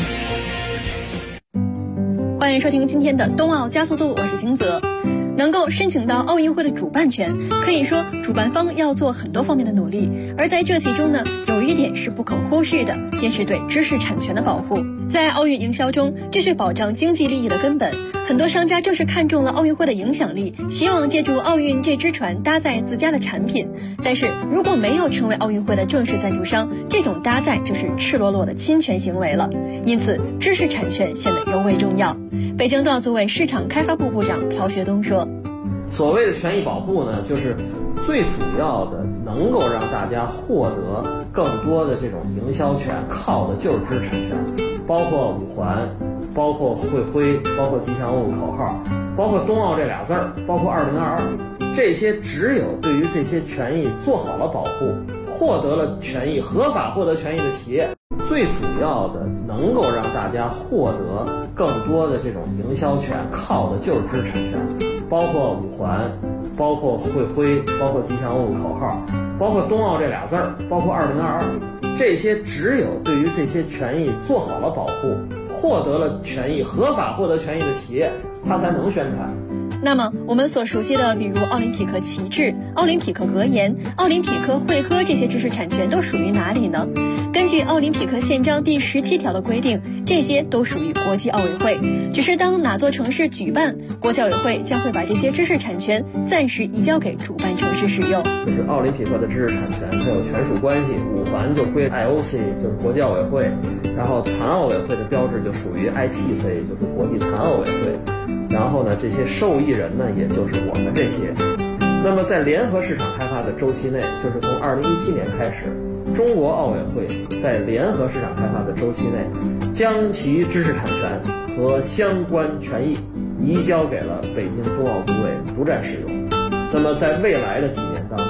欢迎收听今天的冬奥加速度，我是金泽。能够申请到奥运会的主办权，可以说主办方要做很多方面的努力，而在这其中呢，有一点是不可忽视的，便是对知识产权的保护。在奥运营销中，这是保障经济利益的根本。很多商家正是看中了奥运会的影响力，希望借助奥运这只船搭载自家的产品。但是如果没有成为奥运会的正式赞助商，这种搭载就是赤裸裸的侵权行为了。因此，知识产权显得尤为重要。北京冬奥组委市场开发部部长朴学东说：“ 所谓的权益保护呢，就是最主要的能够让大家获得更多的这种营销权，靠的就是知识产权，包括五环，包括会徽，包括吉祥物口号，包括冬奥这俩字儿，包括2022，这些只有对于这些权益做好了保护，获得了权益，合法获得权益的企业，最主要的能够让大家获得更多的这种营销权，靠的就是知识产权，包括五环，包括会徽，包括吉祥物口号，包括冬奥这俩字儿，包括2022，这些只有对于这些权益做好了保护，获得了权益，合法获得权益的企业，它才能宣传。 那么我们所熟悉的，比如奥林匹克旗帜、奥林匹克格言、奥林匹克会歌这些知识产权都属于哪里呢？根据奥林匹克宪章第17条的规定，这些都属于国际奥委会。只是当哪座城市举办，国际奥委会将会把这些知识产权暂时移交给主办城市使用。 就是奥林匹克的知识产权它有权属关系，五环就归 IOC， 就是国际奥委会，然后残奥委会的标志就属于 IPC， 就是国际残奥委会。然后呢，这些受益人呢，也就是我们这些。那么在联合市场开发的周期内，就是从2017年开始，中国奥委会在联合市场开发的周期内，将其知识产权和相关权益移交给了北京冬奥组委独占使用。那么在未来的几年当中，北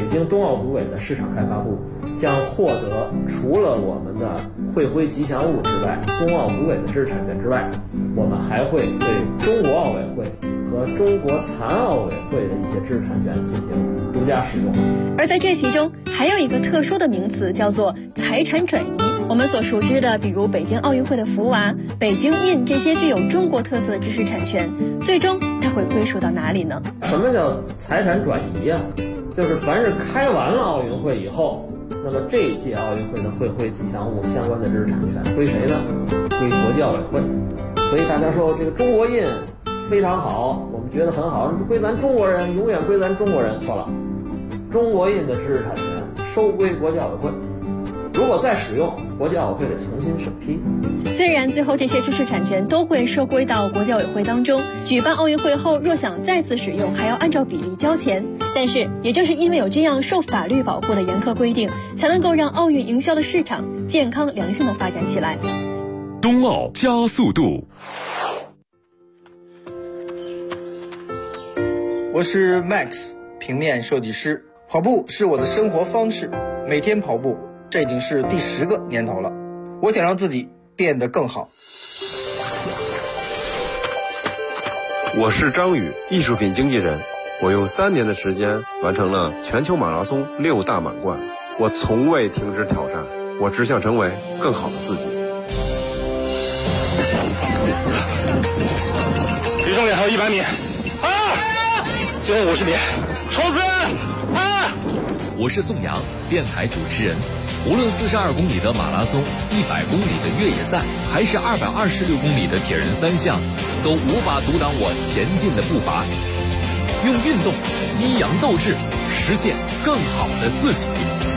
京冬奥组委的市场开发部将获得除了我们的会徽吉祥物之外，冬奥组委的知识产权之外，我们还会对中国奥委会和中国残奥委会的一些知识产权进行独家使用。 而在这其中还有一个特殊的名词，叫做财产转移。我们所熟知的，比如北京奥运会的福娃、北京印这些具有中国特色的知识产权，最终它会归属到哪里呢？ 什么叫财产转移呀？就是凡是开完了奥运会以后，那么这一届奥运会的会徽吉祥物相关的知识产权归谁呢？归国际奥委会。所以大家说这个中国印非常好，我们觉得很好，归咱中国人，永远归咱中国人。错了，中国印的知识产权收归国际奥委会，如果再使用，国际奥委会得重新审批。 虽然最后这些知识产权都会收归到国际奥委会当中，举办奥运会后若想再次使用，还要按照比例交钱。但是也正是因为有这样受法律保护的严苛规定，才能够让奥运营销的市场健康良性的发展起来。 冬奥加速度。 我是 Max， 平面设计师。跑步是我的生活方式，每天跑步，这已经是第10个年头了。我想让自己变得更好。 我是张宇，艺术品经纪人。我用3年的时间完成了全球马拉松6大满贯。我从未停止挑战，我只想成为更好的自己。 离终点还有100米，最后50米，冲刺！ 我是宋阳，电台主持人。无论42公里的马拉松、100公里的越野赛，还是226公里的铁人3项，都无法阻挡我前进的步伐。用运动激扬斗志，实现更好的自己。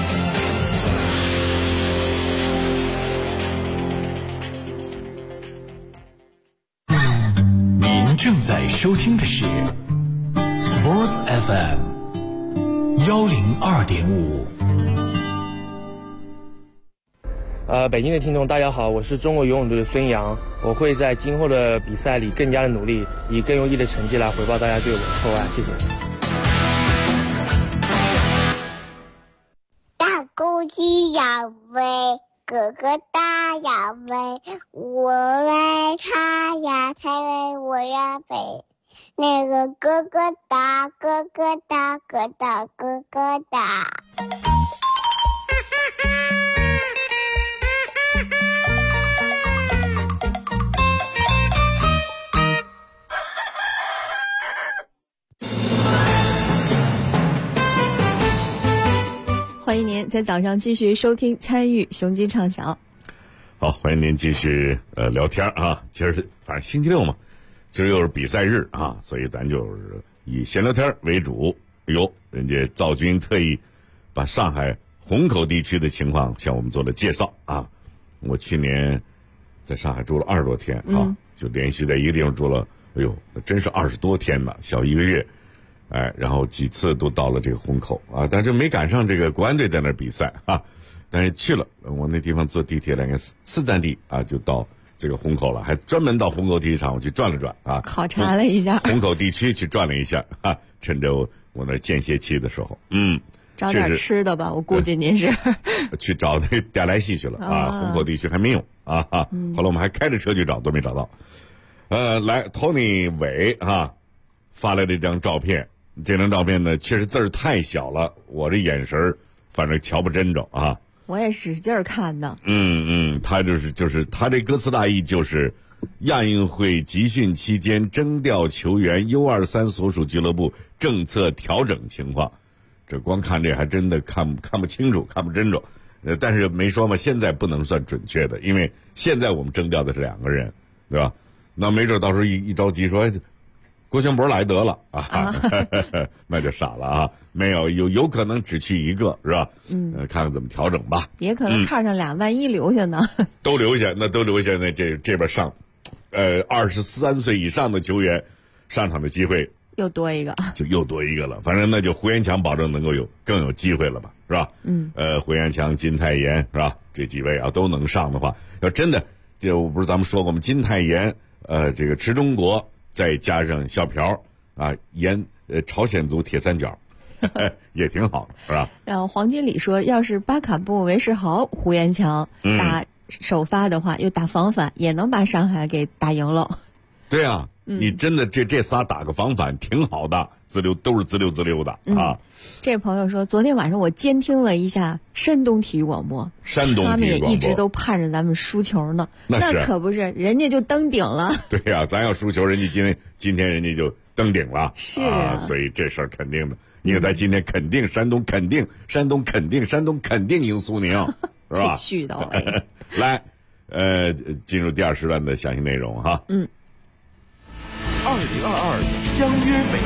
您正在收听的是 Sports FM 102.5。 北京的听众大家好，我是中国游泳队的孙杨，我会在今后的比赛里更加的努力，以更优异的成绩来回报大家对我的厚爱，谢谢。 大公鸡要飞，哥哥大要飞，我为他呀，才为我呀飞。那个哥哥大，哥哥大，哥大，哥哥大。 欢迎您在早上继续收听参与雄鸡畅晓。 好，欢迎您继续聊天啊。今儿反正星期六嘛，今儿又是比赛日啊，所以咱就是以闲聊天为主。人家赵军特意把上海虹口地区的情况向我们做了介绍啊。我去年在上海住了20多天啊，就连续在一个地方住了，真是20多天呢，小1个月。然后几次都到了这个虹口啊，但是没赶上这个国安队在那儿比赛啊，但是去了，我那地方坐地铁2个4站地啊，就到这个虹口了，还专门到虹口体育场我去转了转啊， 考察了一下虹口地区去转了一下啊，趁着我那间歇期的时候， 找点吃的吧，我估计您是去找那嗲来戏去了啊，虹口地区还没有啊，后来我们还开着车去找，都没找到。来 Tony 伟啊发来这张照片。这张照片呢，确实字儿太小了，我这眼神反正瞧不真着啊。 我也使劲儿看的。 他就是他这歌词大意就是亚运会集训期间征调球员 U23 所属俱乐部政策调整情况。这光看这还真的看不清楚，看不真着。但是没说嘛，现在不能算准确的，因为现在我们征调的是2个人，对吧？那没准到时候一着急说郭全博来得了啊，那就傻了啊！没有可能只去1个，是吧？看看怎么调整吧。 也可能看上俩，万一留下呢？ 都留下，那这边上，23岁以上的球员上场的机会又多一个， 就又多一个了。反正那就胡延强保证能够更有机会了吧，是吧？胡延强、金泰妍是吧？这几位啊都能上的话，要真的，我不是咱们说过吗？金泰妍，这个池中国。再加上小朴啊，朝鲜族铁三角， 也挺好的，是吧？ 然后黄经理说，要是巴卡布、韦世豪、胡延强打首发的话，又打防反，也能把上海给打赢了。 对啊，你真的这仨打个防反挺好的，都是滋溜的啊。 这朋友说，昨天晚上我监听了一下山东体育广播，他们也一直都盼着咱们输球呢。那可不是，人家就登顶了。 对呀，咱要输球，人家今天人家就登顶了。 是啊， 所以这事儿肯定的。你看他今天肯定山东肯定赢苏宁，是吧？ 这絮叨哎。 来，进入第二时段的详细内容哈。 2022相约北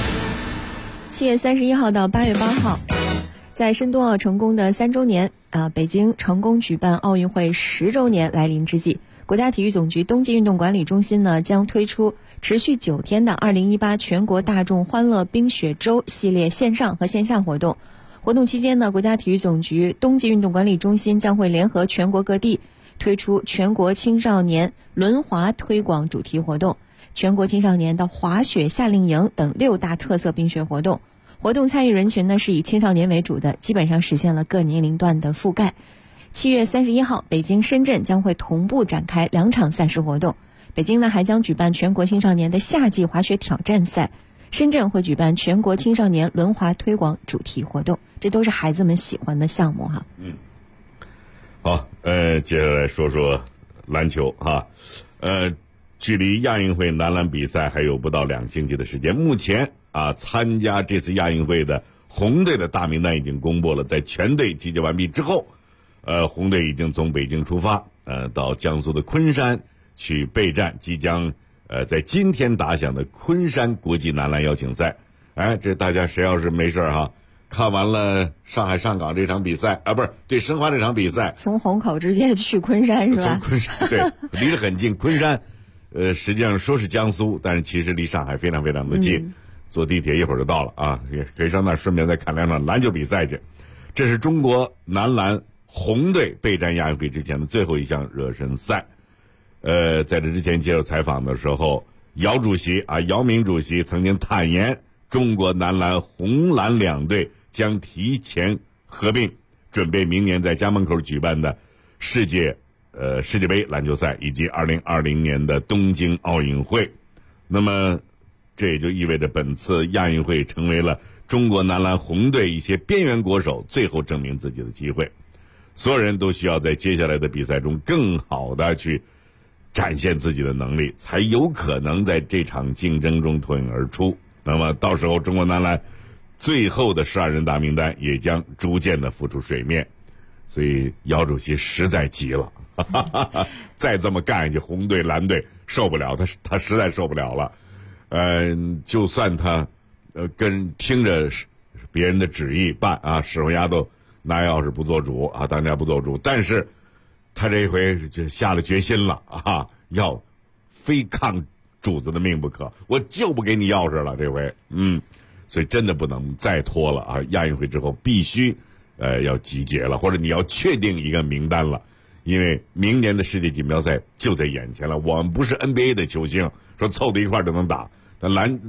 7 京。 月31号到8月8号，在申冬奥成功的3周年北京成功举办奥运会10周年来临之际，国家体育总局冬季运动管理中心呢将推出持续9天的2018全国大众欢乐冰雪周系列线上和线下活动。活动期间呢，国家体育总局冬季运动管理中心将会联合全国各地推出全国青少年轮滑推广主题活动、全国青少年的滑雪夏令营等6大特色冰雪活动。活动参与人群呢是以青少年为主的，基本上实现了各年龄段的覆盖。7月31号，北京、深圳将会同步展开2场赛事活动。北京呢还将举办全国青少年的夏季滑雪挑战赛，深圳会举办全国青少年轮滑推广主题活动，这都是孩子们喜欢的项目哈。 好，接下来说说篮球哈，距离亚运会男篮比赛还有不到2星期的时间。目前参加这次亚运会的红队的大名单已经公布了，在全队集结完毕之后，红队已经从北京出发，到江苏的昆山去备战即将在今天打响的昆山国际男篮邀请赛。这大家谁要是没事哈，看完了上海上港这场比赛不是对申花这场比赛， 从虹口直接去昆山是吧？ 从昆山对，离得很近。昆山实际上说是江苏，但是其实离上海非常非常的近，坐地铁一会儿就到了啊，也可以上那儿顺便再看2场篮球比赛去。这是中国男篮红队备战亚运会之前的最后一项热身赛。在这之前接受采访的时候，姚明主席曾经坦言，中国男篮红蓝2队将提前合并，准备明年在家门口举办的世界杯篮球赛以及2020年的东京奥运会。那么这也就意味着本次亚运会成为了中国男篮红队一些边缘国手最后证明自己的机会。所有人都需要在接下来的比赛中更好的去展现自己的能力，才有可能在这场竞争中脱颖而出。那么到时候中国男篮最后的12人大名单也将逐渐的浮出水面。所以姚主席实在急了，再这么干下去，红队蓝队受不了，他实在受不了了。就算他听着别人的旨意办使唤丫头拿钥匙不做主当家不做主，但是他这回就下了决心了要非抗主子的命不可，我就不给你钥匙了这回。所以真的不能再拖了亚运会之后必须要集结了，或者你要确定一个名单了，因为明年的世界锦标赛就在眼前了。我们不是 NBA 的球星说凑到一块就能打，但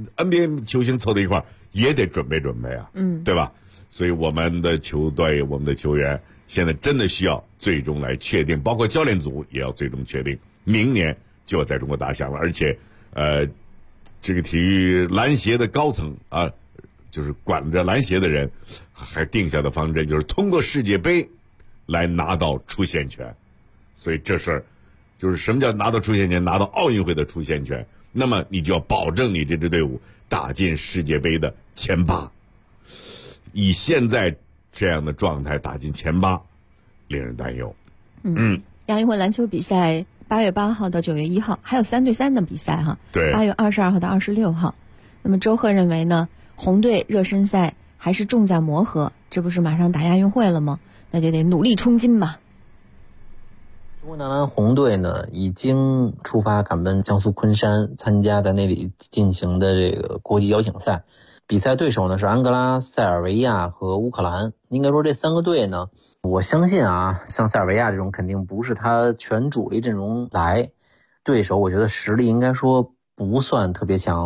NBA 球星凑到一块也得准备准备对吧？所以我们的球队我们的球员现在真的需要最终来确定，包括教练组也要最终确定，明年就要在中国打响了。而且这个体育篮协的高层就是管着篮协的人还定下的方针，就是通过世界杯来拿到出线权。所以这事儿就是什么叫拿到出线权，拿到奥运会的出线权，那么你就要保证你这支队伍打进世界杯的前8。以现在这样的状态打进前8令人担忧。 亚运会篮球比赛8月8号到9月1号还有3对3的比赛对 ，8月22号到26号。那么周贺认为呢，红队热身赛还是重在磨合，这不是马上打亚运会了吗？那就得努力冲金吧。 中国男篮红队呢，已经出发赶奔江苏昆山，参加在那里进行的这个国际邀请赛。比赛对手呢是安哥拉、塞尔维亚和乌克兰。应该说这3个队呢，我相信像塞尔维亚这种肯定不是他全主力阵容来，对手我觉得实力应该说不算特别强。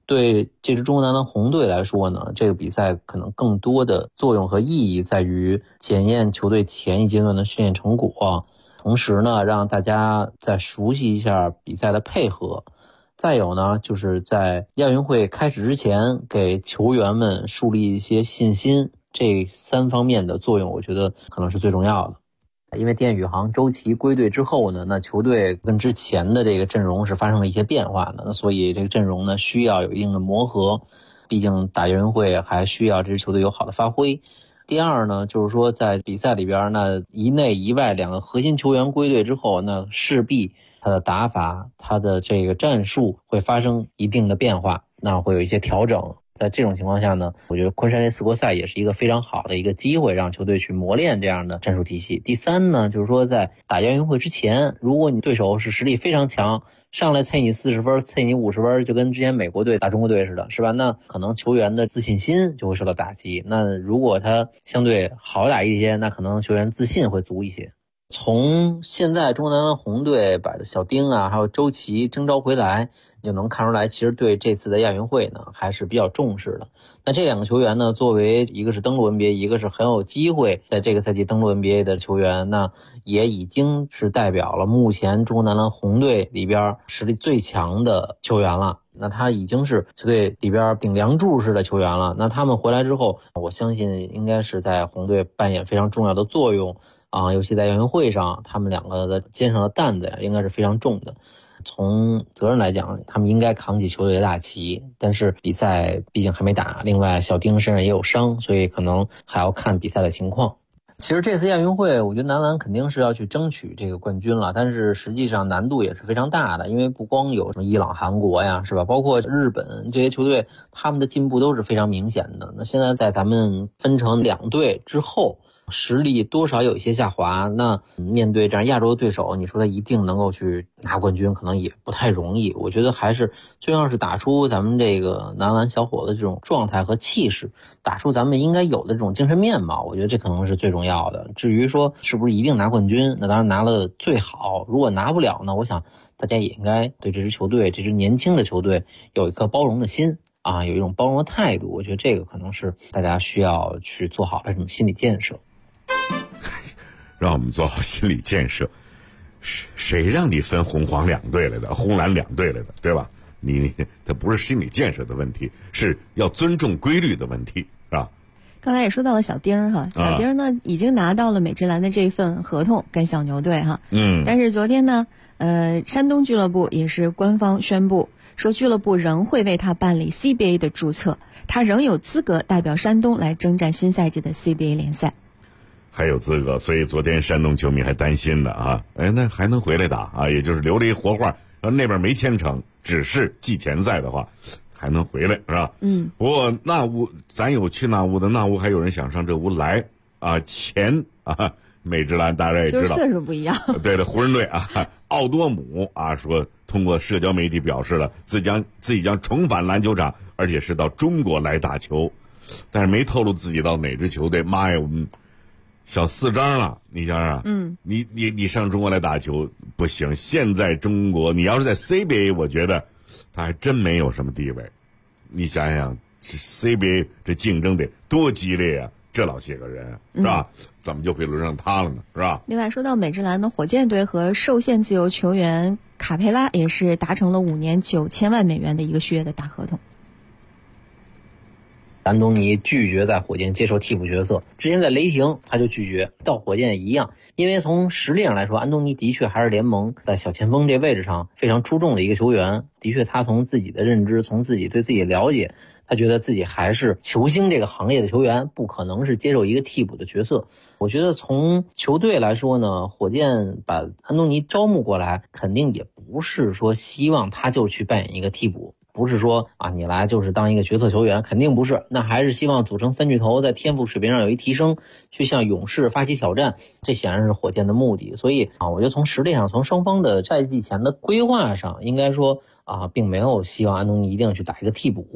对这支中国男篮红队来说呢，这个比赛可能更多的作用和意义在于检验球队前一阶段的训练成果，同时呢，让大家再熟悉一下比赛的配合。再有呢，就是在亚运会开始之前，给球员们树立一些信心，这3方面的作用，我觉得可能是最重要的。因为电宇航、周琦归队之后呢，那球队跟之前的这个阵容是发生了一些变化的，那所以这个阵容呢需要有一定的磨合，毕竟打亚运会还需要这支球队有好的发挥。第二呢，就是说在比赛里边，那一内一外2个核心球员归队之后，那势必他的打法、他的这个战术会发生一定的变化，那会有一些调整。在这种情况下呢，我觉得昆山这4国赛也是一个非常好的一个机会，让球队去磨练这样的战术体系。第三呢，就是说在打亚运会之前，如果你对手是实力非常强，上来啐你40分、啐你50分，就跟之前美国队打中国队似的，是吧？那可能球员的自信心就会受到打击。那如果他相对好打一些，那可能球员自信会足一些。从现在中国男篮红队把小丁啊还有周琦征召回来，你就能看出来其实对这次的亚运会呢还是比较重视的。那这2个球员呢，作为一个是登陆 NBA， 一个是很有机会在这个赛季登陆 NBA 的球员，那也已经是代表了目前中国男篮红队里边实力最强的球员了。那他已经是球队里边顶梁柱式的球员了。那他们回来之后，我相信应该是在红队扮演非常重要的作用尤其在亚运会上，他们2个的肩上的担子呀，应该是非常重的。从责任来讲，他们应该扛起球队的大旗，但是比赛毕竟还没打，另外小丁身上也有伤，所以可能还要看比赛的情况。其实这次亚运会，我觉得男篮肯定是要去争取这个冠军了，但是实际上难度也是非常大的，因为不光有什么伊朗、韩国呀，是吧？包括日本这些球队，他们的进步都是非常明显的。那现在在咱们分成2队之后，实力多少有一些下滑，那面对这样亚洲的对手，你说他一定能够去拿冠军，可能也不太容易。我觉得还是最重要是打出咱们这个男篮小伙的这种状态和气势，打出咱们应该有的这种精神面貌，我觉得这可能是最重要的。至于说是不是一定拿冠军，那当然拿了最好，如果拿不了呢，我想大家也应该对这支球队，这支年轻的球队有一颗包容的心有一种包容的态度。我觉得这个可能是大家需要去做好的这种心理建设。 让我们做好心理建设。谁让你分红黄2队来的，红蓝2队来的，对吧？它不是心理建设的问题，是要尊重规律的问题，是吧？ 刚才也说到了小丁哈，小丁呢已经拿到了美职篮的这份合同，跟小牛队哈。但是昨天呢，山东俱乐部也是官方宣布说，俱乐部仍会为他办理 CBA 的注册，他仍有资格代表山东来征战新赛季的 CBA 联赛。 还有资格，所以昨天山东球迷还担心呢那还能回来打也就是留了一活话，那边没签成，只是季前赛的话还能回来，是吧？不过那屋咱有去那屋的，那屋还有人想上这屋来前美职篮大家也知道， 就是岁数不一样。 对的，湖人队奥多姆说通过社交媒体表示了自己将重返篮球场，而且是到中国来打球，但是没透露自己到哪支球队。妈呀，我们小4张了，你想想，你上中国来打球不行。现在中国你要是在 CBA， 我觉得他还真没有什么地位。你想想，CBA 这竞争得多激烈啊！这老些个人是吧？怎么就会轮上他了呢？是吧？ 另外说到美职篮的火箭队和受限自由球员卡佩拉也是达成了5年9000万美元的一个续约的大合同。 安东尼拒绝在火箭接受替补角色，之前在雷霆他就拒绝，到火箭也一样。因为从实力上来说，安东尼的确还是联盟在小前锋这位置上非常出众的一个球员。的确他从自己的认知，从自己对自己的了解，他觉得自己还是球星这个行业的球员，不可能是接受一个替补的角色。我觉得从球队来说呢，火箭把安东尼招募过来，肯定也不是说希望他就去扮演一个替补，不是说你来就是当一个角色球员，肯定不是。那还是希望组成3巨头，在天赋水平上有一提升，去向勇士发起挑战，这显然是火箭的目的。所以我觉得从实力上，从双方的赛季前的规划上，应该说并没有希望安东尼一定去打一个替补。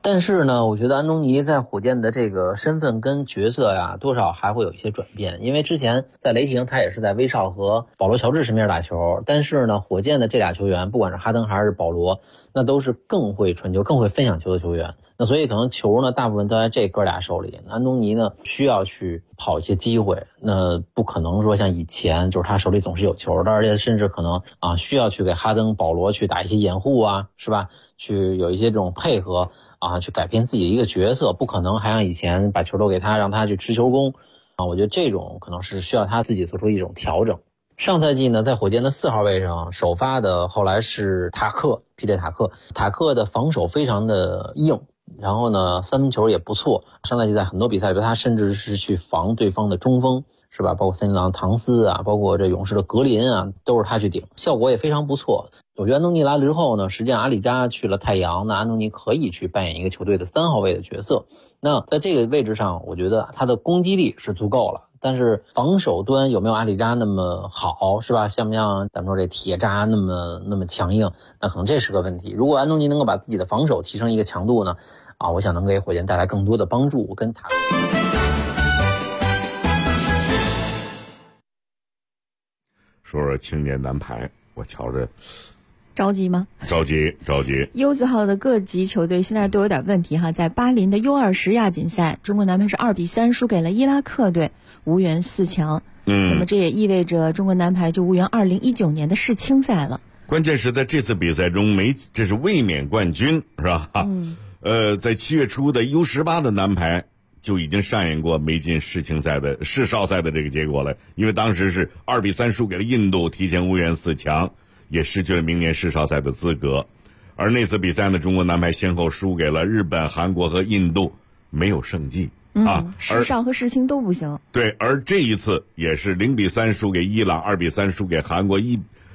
但是呢，我觉得安东尼在火箭的这个身份跟角色呀，多少还会有一些转变。因为之前在雷霆，他也是在威少和保罗乔治身边打球，但是呢，火箭的这俩球员，不管是哈登还是保罗，那都是更会传球、更会分享球的球员。那所以可能球呢，大部分都在这哥俩手里。安东尼呢，需要去跑一些机会，那不可能说像以前就是他手里总是有球的，而且甚至可能需要去给哈登、保罗去打一些掩护啊，是吧？去有一些这种配合去改变自己的一个角色，不可能还像以前把球都给他，让他去持球攻我觉得这种可能是需要他自己做出一种调整。上赛季呢，在火箭的4号位上首发的后来是皮列塔克的防守非常的硬，然后呢三分球也不错，上赛季在很多比赛里他甚至是去防对方的中锋，是吧？包括森林狼唐斯啊，包括这勇士的格林啊，都是他去顶，效果也非常不错。我觉得安东尼来了之后呢，实际上阿里扎去了太阳，那安东尼可以去扮演一个球队的3号位的角色。那在这个位置上，我觉得他的攻击力是足够了，但是防守端有没有阿里扎那么好，是吧？像不像咱们说这铁渣那么强硬？那可能这是个问题。如果安东尼能够把自己的防守提升一个强度呢，我想能给火箭带来更多的帮助跟塔。 说说青年男排，我瞧着着急吗？ 着急。 U 字号的各级球队现在都有点问题哈。在巴林的 U20 亚锦赛，中国男排是2-3输给了伊拉克队，无缘4强。那么这也意味着中国男排就无缘2019年的世青赛了。 关键是在这次比赛中这是卫冕冠军，是吧？在7月初的 U18 的男排就已经上演过没进世青赛的世少赛的这个结果了，因为当时是2-3输给了印度，提前无缘4强，也失去了明年世少赛的资格。而那次比赛呢，中国男排先后输给了日本、韩国和印度，没有胜绩世少和世青都不行。 对，而这一次也是0-3输给伊朗，2-3输给韩国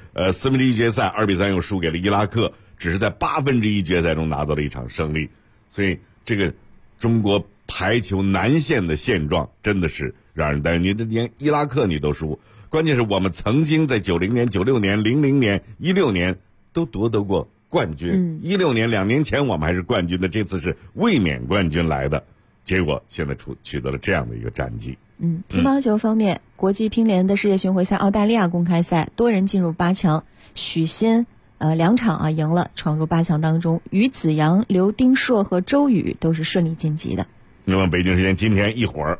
，1/4决赛2-3又输给了伊拉克，只是在1/8决赛中拿到了一场胜利。所以这个中国排球南线的现状真的是让人担忧。你这连伊拉克你都输，关键是我们曾经在90年、96年、00年、16年都夺得过冠军。16年2年前我们还是冠军的，这次是卫冕冠军来的，结果现在取得了这样的一个战绩。 乒乓球方面，国际乒联的世界巡回赛澳大利亚公开赛多人进入8强，许昕2场赢了，闯入8强当中。于子洋、刘丁硕和周宇都是顺利晋级的。 那么北京时间今天一会儿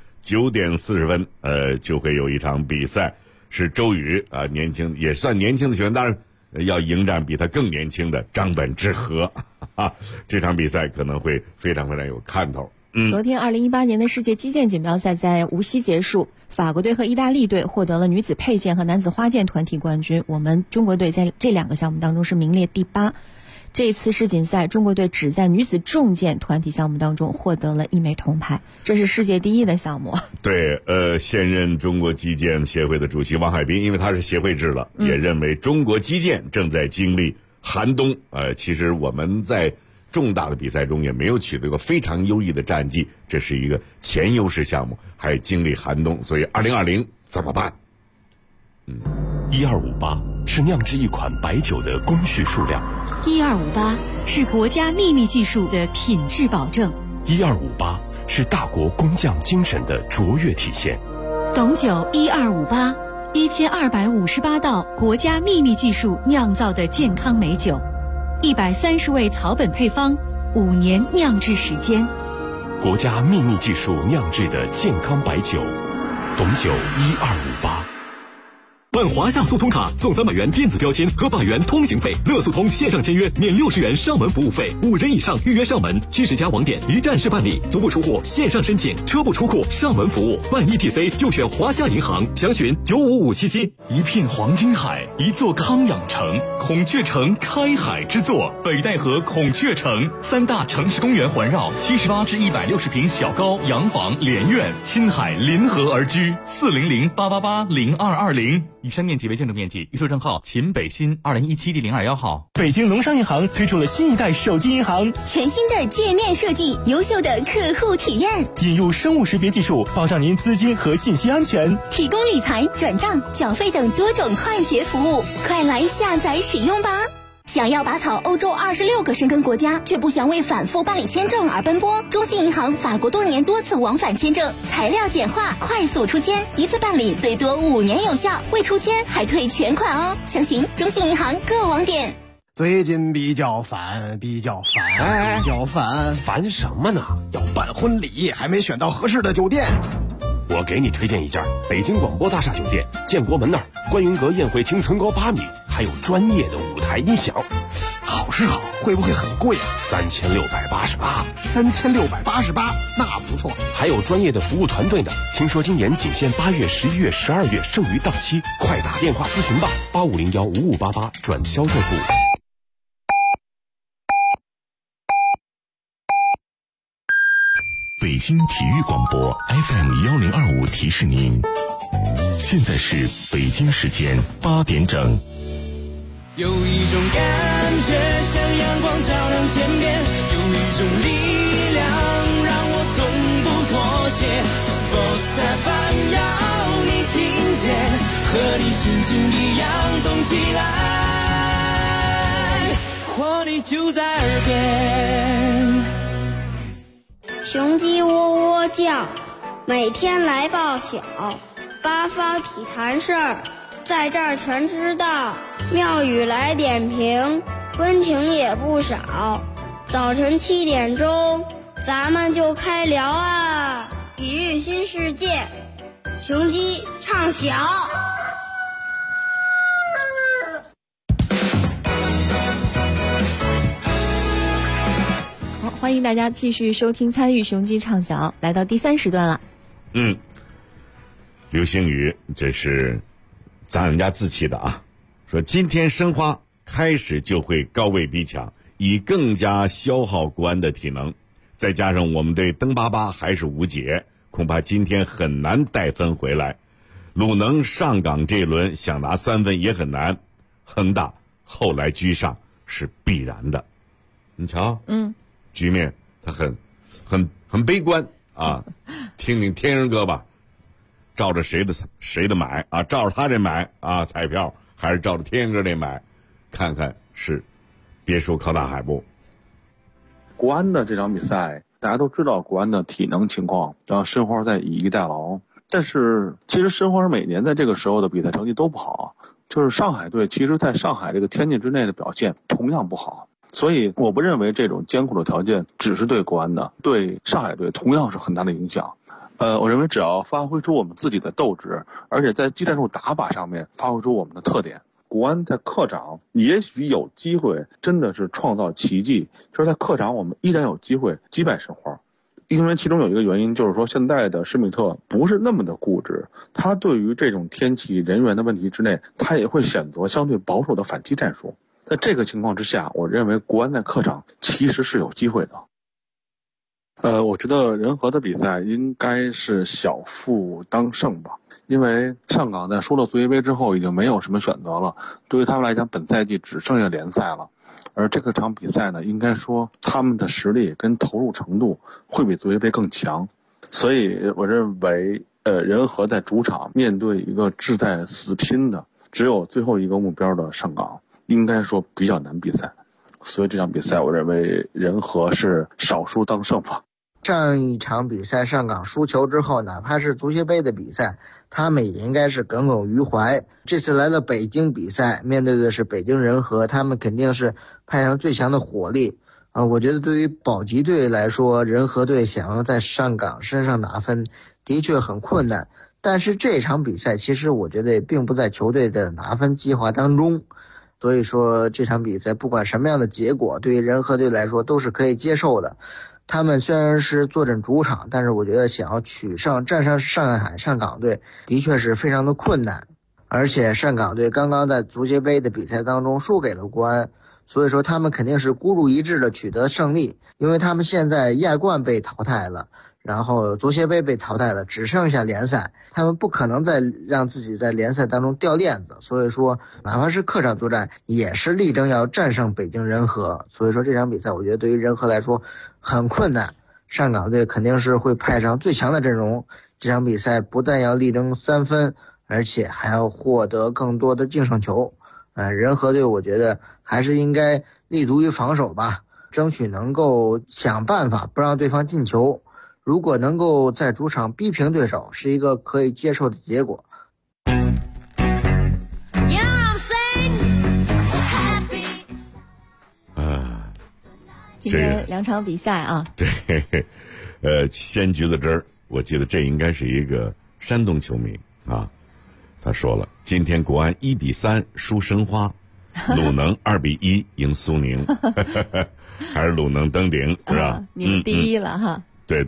9点40分就会有一场比赛，是周宇年轻也算年轻的球员，当然要迎战比他更年轻的张本智和这场比赛可能会非常非常有看头。 昨天2018年的世界击剑锦标赛在无锡结束，法国队和意大利队获得了女子佩剑和男子花剑团体冠军，我们中国队在这2个项目当中是名列第8。这次世锦赛中国队只在女子重剑团体项目当中获得了1枚铜牌，这是世界第1的项目。 对，现任中国击剑协会的主席王海滨，因为他是协会制了，也认为中国击剑正在经历寒冬。其实我们在重大的比赛中也没有取得过非常优异的战绩，这是一个前优势项目，还经历寒冬，所以2020怎么办 ？1258是酿制一款白酒的工序数量 ，1258是国家秘密技术的品质保证 ，1258是大国工匠精神的卓越体现。 董酒1258，1258道国家秘密技术酿造的健康美酒，130味草本配方，5年酿制时间。 国家秘密技术酿制的健康白酒，董酒1258。 办华夏速通卡送300元电子标签和8元通行费，乐速通线上签约免60元上门服务费，5人以上预约上门，70家网点一站式办理，足不出户线上申请，车不出库上门服务，办 ETC 就选华夏银行，详询95577。 一片黄金海，一座康养城，孔雀城开海之作，北戴河孔雀城，3大城市公园环绕，78至160平小高洋房连院，亲海临河而居，400-888-0220。以上面积为建筑面积，预售证号秦北新2017第021号。 北京农商银行推出了新一代手机银行， 全新的界面设计，优秀的客户体验， 引入生物识别技术，保障您资金和信息安全， 提供理财、转账、缴费等多种快捷服务，快来下载使用吧。 想要拔草欧洲26个申根国家，却不想为反复办理签证而奔波。中信银行法国多年多次往返签证，材料简化，快速出签，一次办理最多5年有效，未出签还退全款哦。详询中信银行各网点。 最近比较烦， 烦什么呢？ 要办婚礼，还没选到合适的酒店。 我给你推荐一家北京广播大厦酒店，建国门那儿，观云阁宴会厅层高8米，还有专业的舞台音响。 好是好，会不会很贵啊 ？3688。 3688，那不错。 还有专业的服务团队呢。听说今年仅限8月、11月、12月，剩余到期，快打电话咨询吧，85015588转销售部。 北京体育广播 FM1025提示您，现在是北京时间8点整。 有一种感觉像阳光照亮天边，有一种力量让我从不妥协。Sports FM 要你听见，和你心情一样动起来，活力就在耳边。 雄鸡喔喔叫，每天来报晓，八方体坛事儿，在这儿全知道。庙宇来点评，温情也不少。早晨7点钟，咱们就开聊啊！体育新世界，雄鸡唱晓。 欢迎大家继续收听参与雄鸡畅晓，来到第3时段了。 流星雨，这是咱人家自气的啊，说今天申花开始就会高位逼抢，以更加消耗国安的体能，再加上我们对登巴巴还是无解，恐怕今天很难带分回来。鲁能上港这轮想拿3分也很难，恒大后来居上是必然的。你瞧，局面他很悲观啊，听听天人哥吧，照着谁的买啊，照着他这买啊，彩票还是照着天人哥这买，看看是别说靠大海不。 国安的这场比赛大家都知道国安的体能情况，然后申花在以逸待劳，但是其实申花每年在这个时候的比赛成绩都不好，就是上海队其实在上海这个天境之内的表现同样不好，所以我不认为这种艰苦的条件只是对国安的，对上海队同样是很大的影响。我认为只要发挥出我们自己的斗志，而且在技战术打法上面发挥出我们的特点，国安在客场也许有机会真的是创造奇迹，就是在客场我们依然有机会击败申花。因为其中有一个原因就是说，现在的施密特不是那么的固执，他对于这种天气人员的问题之内，他也会选择相对保守的反击战术。在这个情况之下，我认为国安在客场其实是有机会的。我觉得人和的比赛应该是小负当胜吧，因为上港在输了足协杯之后已经没有什么选择了，对于他们来讲本赛季只剩下联赛了，而这个场比赛呢，应该说他们的实力跟投入程度会比足协杯更强，所以我认为人和在主场面对一个志在死拼的只有最后一个目标的上港，应该说比较难比赛，所以这场比赛我认为人和是少输当胜吧。 上一场比赛上港输球之后，哪怕是足协杯的比赛，他们也应该是耿耿于怀。这次来到北京比赛，面对的是北京人和，他们肯定是派上最强的火力我觉得对于保级队来说，人和队想要在上港身上拿分的确很困难，但是这场比赛其实我觉得也并不在球队的拿分计划当中，所以说这场比赛不管什么样的结果，对于人和队来说都是可以接受的。他们虽然是坐镇主场，但是我觉得想要战胜上海上港队的确是非常的困难，而且上港队刚刚在足协杯的比赛当中输给了国安，所以说他们肯定是孤注一掷的取得胜利，因为他们现在亚冠被淘汰了，然后足协杯被淘汰了，只剩下联赛，他们不可能再让自己在联赛当中掉链子，所以说哪怕是客场作战也是力争要战胜北京人和，所以说这场比赛我觉得对于人和来说很困难，上港队肯定是会派上最强的阵容，这场比赛不但要力争3分，而且还要获得更多的净胜球。人和队我觉得还是应该立足于防守吧，争取能够想办法不让对方进球。如果能够在主场逼平对手，是一个可以接受的结果。 今天2场比赛啊， 对，先橘子汁儿，我记得这应该是一个山东球迷啊，他说了，今天国安1-3输申花，鲁能2-1赢苏宁，还是鲁能登顶是吧？ 你们第一了哈。 对，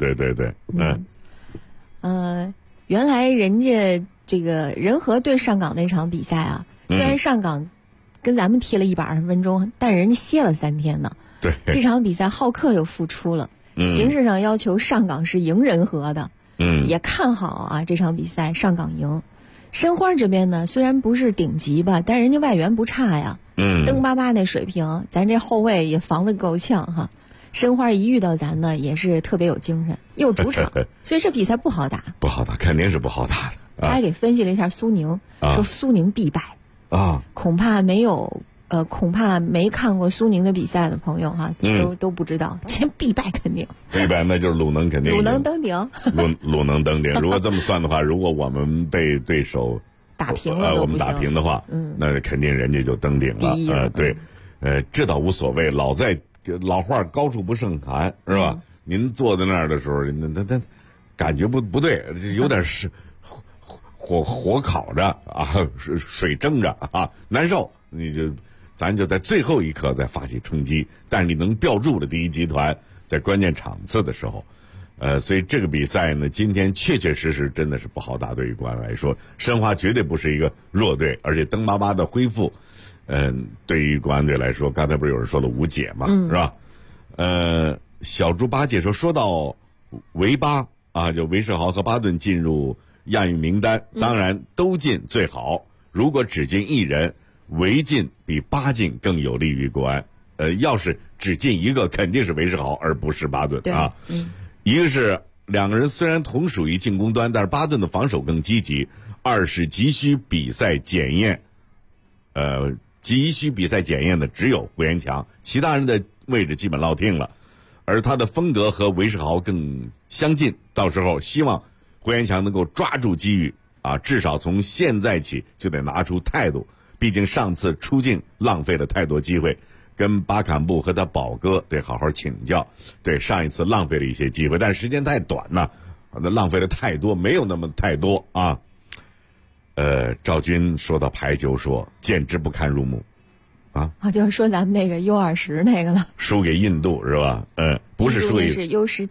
原来人家这个人和对上港那场比赛啊，虽然上港跟咱们踢了120分钟，但人家歇了3天呢。 对， 这场比赛浩克又复出了，形式上要求上港是赢人和的，也看好啊这场比赛上港赢。申花这边呢，虽然不是顶级吧，但人家外援不差呀，登巴巴那水平，咱这后卫也防得够呛哈。申花一遇到咱呢，也是特别有精神，又主场，所以这比赛不好打， 肯定是不好打的。 他还给分析了一下苏宁，说苏宁必败啊， 恐怕没看过苏宁的比赛的朋友哈，都不知道，必败肯定。 必败那就是鲁能肯定。 鲁能登顶。 鲁能登顶。如果这么算的话，如果我们被对手打平了， 我们打平的话，那肯定人家就登顶了。对，这倒无所谓，老话高处不胜寒是吧？您坐在那儿的时候，那感觉不对，有点是火烤着啊，水蒸着啊，难受。咱就在最后一刻再发起冲击，但是你能吊住了第一集团，在关键场次的时候，所以这个比赛呢，今天确实真的是不好打。对于国安来说，申花绝对不是一个弱队，而且登巴巴的恢复，对于国安队来说，刚才不是有人说了无解嘛，是吧？小猪八戒说到维巴啊，就韦世豪和巴顿进入亚运名单，当然都进最好，如果只进一人，韦进比巴进更有利于国安。要是只进一个，肯定是韦世豪而不是巴顿啊。一个是两个人虽然同属于进攻端，但是巴顿的防守更积极。二是急需比赛检验，急需比赛检验的只有胡延强，其他人的位置基本落定了，而他的风格和韦世豪更相近。到时候希望胡延强能够抓住机遇啊，至少从现在起就得拿出态度。毕竟上次出境浪费了太多机会，跟巴坎布和他宝哥得好好请教。对，上一次浪费了一些机会，但是时间太短了，浪费了太多，没有那么太多啊。赵军说到排球说简直不堪入目啊， 就是说咱们那个 U20 那个了， 输给印度是吧？不是输给是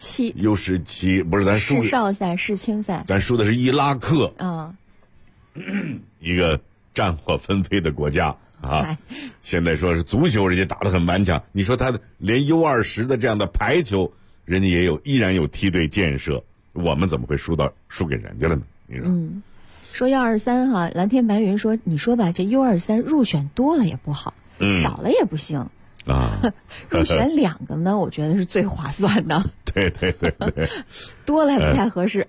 U17 不是咱输世少赛世青赛， 咱输的是伊拉克啊， 一个战火纷飞的国家啊。现在说是足球人家打得很顽强，你说他连 U20 的这样的排球人家依然有梯队建设，我们怎么会输给人家了呢？你说说123哈，蓝天白云说，你说吧，这 U23 入选多了也不好，少了也不行啊。 入选2个呢，我觉得是最划算的。 对， 多了也不太合适。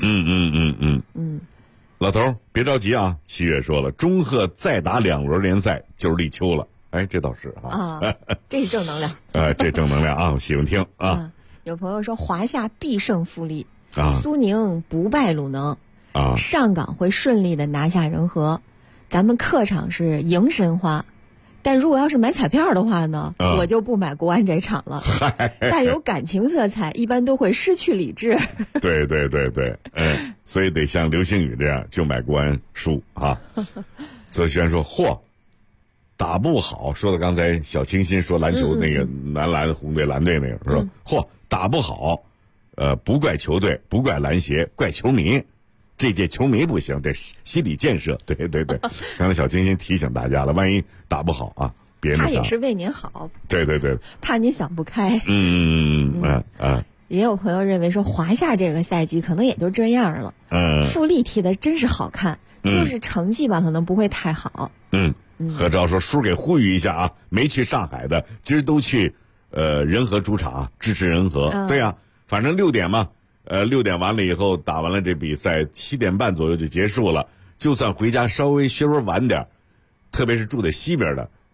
老头别着急啊，7月说了，中赫再打2轮联赛就是立秋了。这倒是啊， 这是正能量。 这正能量啊，我喜欢听啊。 有朋友说华夏必胜富力，苏宁不败鲁能。上港会顺利的拿下人和，咱们客场是赢申花，但如果要是买彩票的话呢，我就不买国安这场了，带有感情色彩，一般都会失去理智。 对，所以得像刘星宇这样，就买国安输啊。泽轩说打不好，说的刚才小清新说篮球那个男篮红队蓝队那个，说打不好，不怪球队，不怪篮协，怪球迷。这届球迷不行，得心理建设。对，刚才小清新提醒大家了，万一打不好啊，别他也是为您好。 对， 怕您想不开。也有朋友认为说，华夏这个赛季可能也就这样了。富力踢的真是好看，就是成绩吧，可能不会太好。 何昭说叔给呼吁一下啊，没去上海的今儿都去仁和主场支持仁和。对啊，反正6点嘛。6点完了以后，打完了这比赛，7点半左右就结束了。就算回家稍微晚点，特别是住在西边的，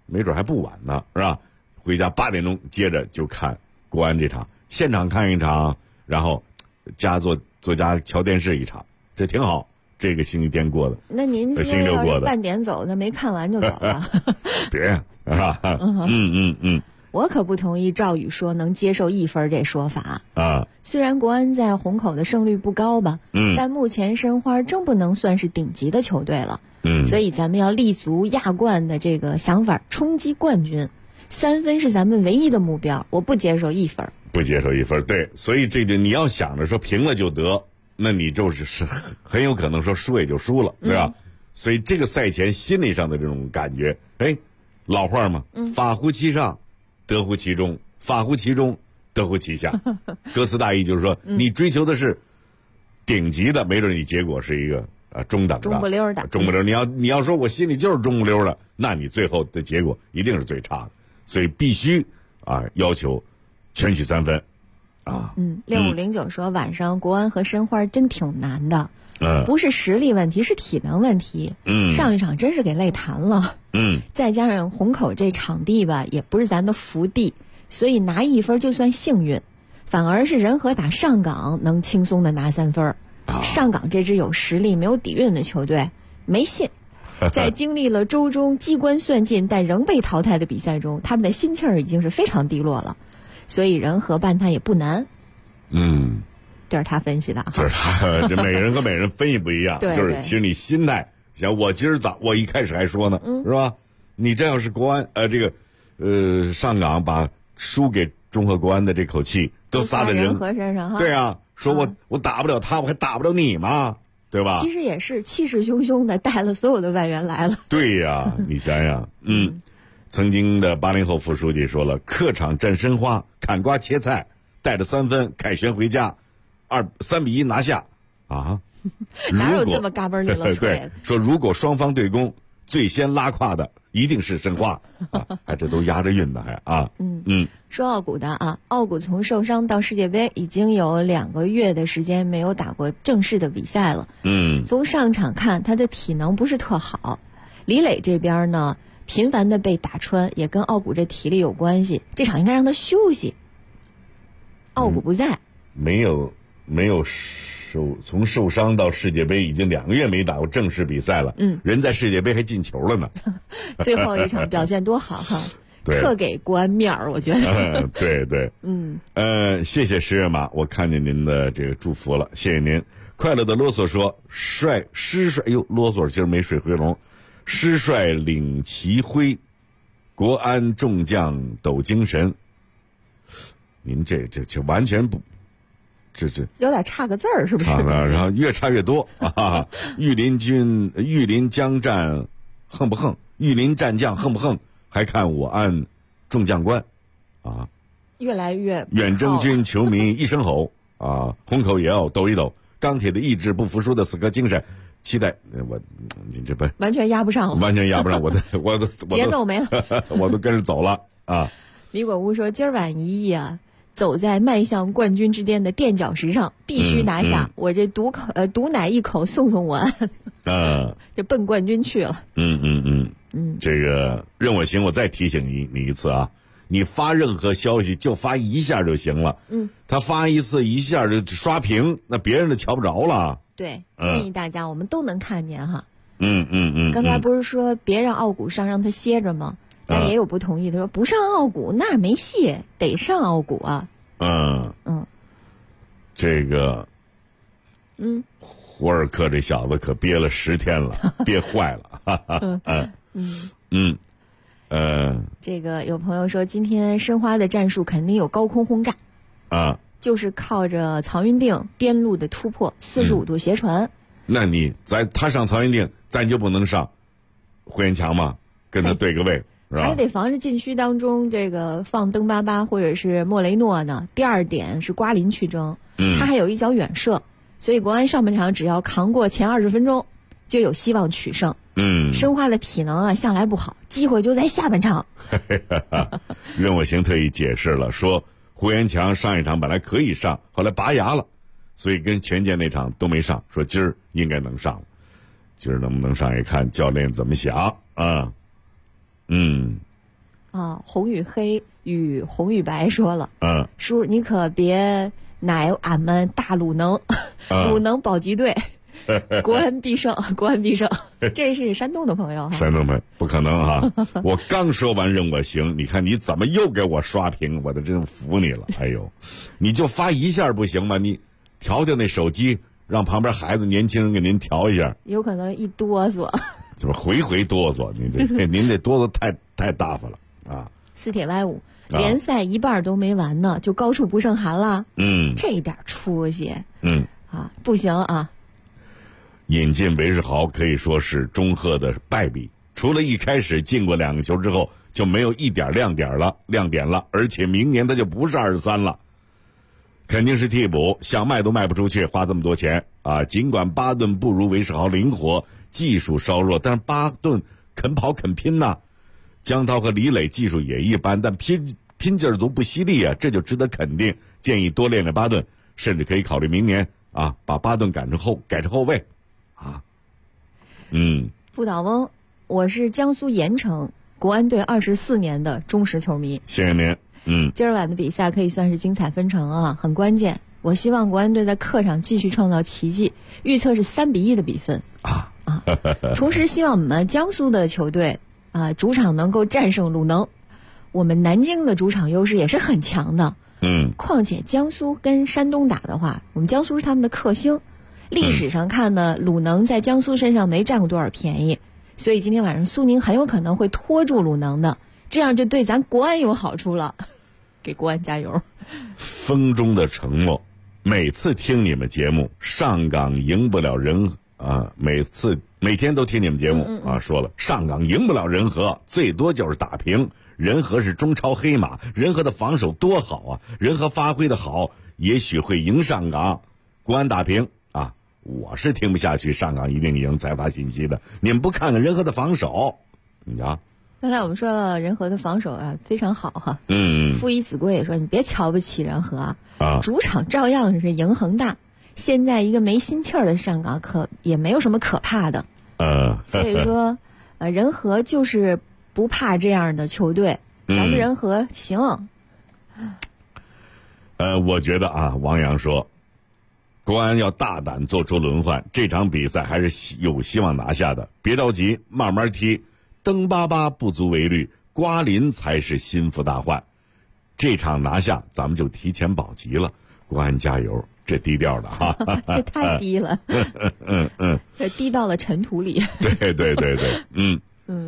没准还不晚呢，是吧？回家8点钟接着就看国安这场，现场看一场，然后坐家瞧电视一场，这挺好。这个星期天过的， 那您星期六过的， 半点走，那没看完就走了。 别是吧？ 我可不同意赵宇说能接受1分这说法啊。 虽然国安在虹口的胜率不高吧，但目前申花真不能算是顶级的球队了。所以咱们要立足亚冠的这个想法，冲击冠军。3分是咱们唯一的目标，我不接受1分。 不接受1分，对，所以这个你要想着说平了就得。那你就是很有可能说输也就输了，对吧？所以这个赛前心理上的这种感觉，老话嘛，法乎其上，得乎其中；法乎其中，得乎其下。歌词大意就是说，你追求的是顶级的，没准你结果是一个中等的、 中不溜的。 中不溜，你要说我心里就是中不溜的，那你最后的结果一定是最差的。所以必须要求全取3分。 6509说晚上国安和申花真挺难的，不是实力问题，是体能问题。上一场真是给累瘫了。再加上虹口这场地吧，也不是咱的福地，所以拿1分就算幸运，反而是人和打上港能轻松的拿3分。上港这支有实力没有底蕴的球队，没信。在经历了周中机关算尽但仍被淘汰的比赛中，他们的心气儿已经是非常低落了。所以人和办他也不难，这是他分析的。 这是他，这每个人和每人分析不一样。 对， 就是其实你心态，像我今儿我一开始还说呢，是吧？你这要是国安上港把输给中赫国安的这口气都撒在人和身上哈。 对啊，说我打不了他，我还打不了你吗？对吧？ 其实也是气势汹汹的带了所有的外援来了。 对呀，你想想，曾经的80后副书记说了，客场战申花，砍瓜切菜，带着3分凯旋回家，3-1拿下啊！ 哪有这么嘎嘣利落脆的？ 对，说如果双方对攻，最先拉胯的一定是申花，这都押着韵的还说奥古的奥古从受伤到世界杯已经有2个月的时间没有打过正式的比赛了。从上场看，他的体能不是特好。李磊这边呢，频繁的被打穿，也跟奥古这体力有关系。这场应该让他休息。奥古不在， 没有从受伤到世界杯已经2个月没打过正式比赛了。人在世界杯还进球了呢。 最后一场表现多好哈，特给国安面儿，我觉得。 对，谢谢石月马，我看见您的这个祝福了，谢谢您。快乐的啰嗦说，师帅，啰嗦今儿没水回笼。师帅领旗挥，国安众将抖精神。您这完全不，这有点差个字儿，是不是？ 然后越差越多啊！御林将战横不横？御林战将横不横？还看我安众将官啊！ 越来越远征军球迷一声吼啊！虹口也要抖一抖，钢铁的意志，不服输的死磕精神。期待你这不完全压不上了， 完全压不上，我都节奏没了， 我都跟着走了啊！ 李果屋说：“今儿晚一役走在迈向冠军之巅的垫脚石上，必须拿下！我这毒奶一口送我安，这奔冠军去了。” 这个任我行，我再提醒你一次啊！你发任何消息就发一下就行了。他发一次一下就刷屏，那别人就瞧不着了。 对，建议大家我们都能看见哈。 刚才不是说别让奥古上，让他歇着吗？但也有不同意的，说不上奥古那没戏，得上奥古啊。 这个，胡尔克这小子可憋了10天了，憋坏了。 这个有朋友说，今天申花的战术肯定有高空轰炸就是靠着曹云定边路的突破，45度斜传。 那他上曹云定，咱就不能上胡延强吗？跟他对个位，是吧？ 还得防着禁区当中这个放登巴巴或者是莫雷诺呢。第2点是瓜林去争，他还有一脚远射，所以国安上半场只要扛过前20分钟，就有希望取胜。申花的体能向来不好，机会就在下半场。 任我行特意解释了，说胡延强上一场本来可以上，后来拔牙了，所以跟权健那场都没上，说今儿应该能上了。今儿能不能上也看教练怎么想啊。 啊，红与黑与红与白说了，叔你可别奶俺们大鲁能，鲁能保级队，国安必胜，国安必胜。这是山东的朋友哈， 山东朋友不可能哈，我刚说完任我行，你看你怎么又给我刷屏，我都真服你了。哎呦，你就发一下不行吗？你调调那手机，让旁边孩子年轻人给您调一下， 有可能一哆嗦， 就是回哆嗦，您这哆嗦太大发了啊！ 四铁歪五。联赛一半都没完呢，就高处不胜寒了。这点出息，不行啊！ 引进韦世豪可以说是中赫的败笔，除了一开始进过2个球之后，就没有一点亮点了，而且明年他就不是23了，肯定是替补，想卖都卖不出去，花这么多钱啊！尽管巴顿不如韦世豪灵活，技术稍弱，但是巴顿肯跑肯拼呐。江涛和李磊技术也一般，但拼劲儿足不犀利啊，这就值得肯定。建议多练练巴顿，甚至可以考虑明年啊，把巴顿改成后卫啊。 不倒翁，我是江苏盐城国安队24年的忠实球迷。 谢谢您。 今儿晚的比赛可以算是精彩纷呈啊，很关键。我希望国安队在客场继续创造奇迹，预测是3-1的比分啊。同时希望我们江苏的球队主场能够战胜鲁能。我们南京的主场优势也是很强的。况且江苏跟山东打的话，我们江苏是他们的克星。历史上看呢，鲁能在江苏身上没占过多少便宜，所以今天晚上苏宁很有可能会拖住鲁能的，这样就对咱国安有好处了。给国安加油！ 风中的承诺，每次听你们节目，上港赢不了人啊，每天都听你们节目啊，说了上港赢不了人和，最多就是打平。人和是中超黑马，人和的防守多好啊！人和发挥的好，也许会赢上港。国安打平啊，我是听不下去上港一定赢才发信息的。你们不看看人和的防守，你瞧。 刚才我们说了人和的防守啊非常好哈。傅一子贵也说你别瞧不起人和主场照样是赢恒大。现在一个没心气儿的上港也没有什么可怕的。所以说人和就是不怕这样的球队，咱们人和行。 我觉得啊，王阳说，国安要大胆做出轮换，这场比赛还是有希望拿下的。别着急，慢慢踢，登巴巴不足为虑，瓜林才是心腹大患。这场拿下，咱们就提前保级了。国安加油！这低调的哈， 这太低了。这低到了尘土里。 对。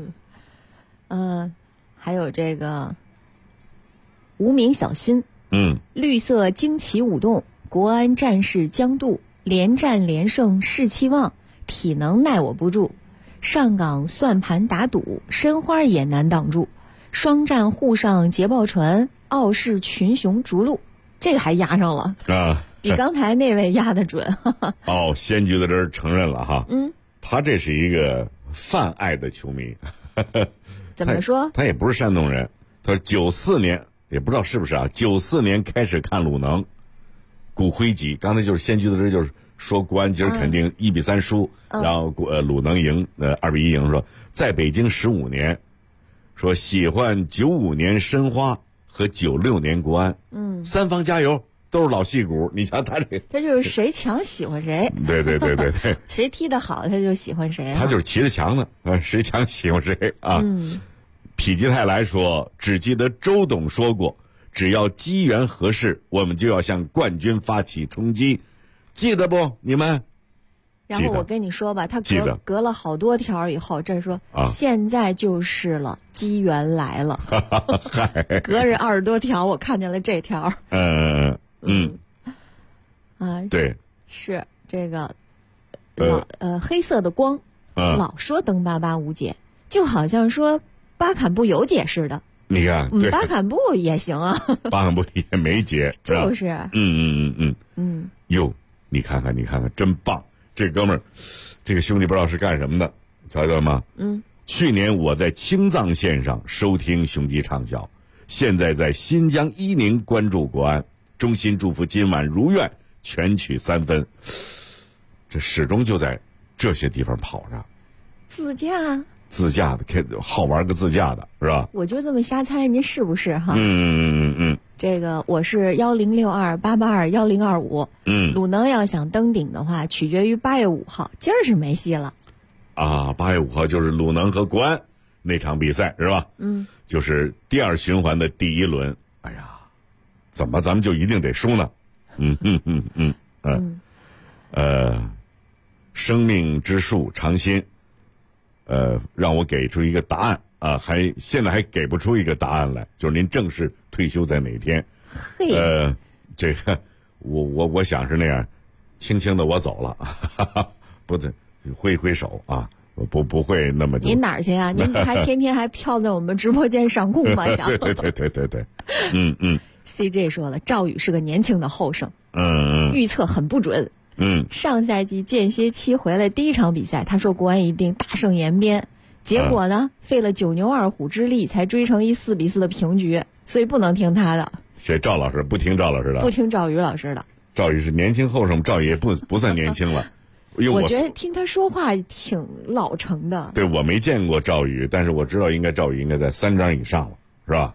还有这个无名小新，绿色惊奇舞动，国安战士将渡，连战连胜士气旺，体能奈我不住，上港算盘打赌，申花也难挡住，双战沪上捷报传，傲视群雄逐鹿，这个还压上了啊，比刚才那位压得准。 先觉得这承认了哈，他这是一个泛爱的球迷。 怎么说？ 他也不是山东人。他说94年，也不知道是不是啊，94年开始看鲁能，骨灰级。刚才就是先觉得这就是说国安今儿肯定1-3输，然后鲁能赢，2-1赢。说在北京15年，说喜欢95年申花和96年国安，三方加油。都是老戏骨，你瞧他这， 他就是谁强喜欢谁。 对， 谁踢得好他就喜欢谁。 他就是骑着强的，谁强喜欢谁啊。否极泰来说，只记得周董说过，只要机缘合适，我们就要向冠军发起冲击，记得不？你们？ 然后我跟你说吧，他隔了好多条以后，这说现在就是了，机缘来了。隔着20多条，我看见了这条。 对， 是这个黑色的光，老说登巴巴无解，就好像说巴坎布有解似的。 你看， 巴坎布也行啊， 巴坎布也没解， 就是， 哟，你看看，真棒！这哥们儿，这个兄弟不知道是干什么的，瞧瞧吗？去年我在青藏线上收听雄鸡畅销，现在在新疆伊宁关注国安。衷心祝福今晚如愿全取3分，这始终就在这些地方跑着。 自驾自驾的，好玩个自驾的是吧？ 我就这么瞎猜，您是不是哈？这个我是1062-882-1025。鲁能要想登顶的话，取决于8月5号，今儿是没戏了。 啊，8月5号就是鲁能和国安那场比赛是吧？就是第2循环的第1轮。哎呀，怎么咱们就一定得输呢？生命之树长新，让我给出一个答案啊，现在还给不出一个答案来，就是您正式退休在哪天？这个我想是那样，轻轻的我走了，不对，挥挥手啊，不会那么就。 您哪儿去啊？您还天天还飘在我们直播间上空吗？ 对， CJ 说了，赵宇是个年轻的后生，预测很不准。上赛季间歇期回来第1场比赛，他说国安一定大胜延边，结果呢，费了9牛2虎之力才追成一4-4的平局，所以不能听他的。 谁？赵老师不听赵老师的？ 不听赵宇老师的。 赵宇是年轻后生，赵宇也不算年轻了。 我觉得听他说话挺老成的。 对，我没见过赵宇，但是我知道赵宇应该在3张以上了，是吧？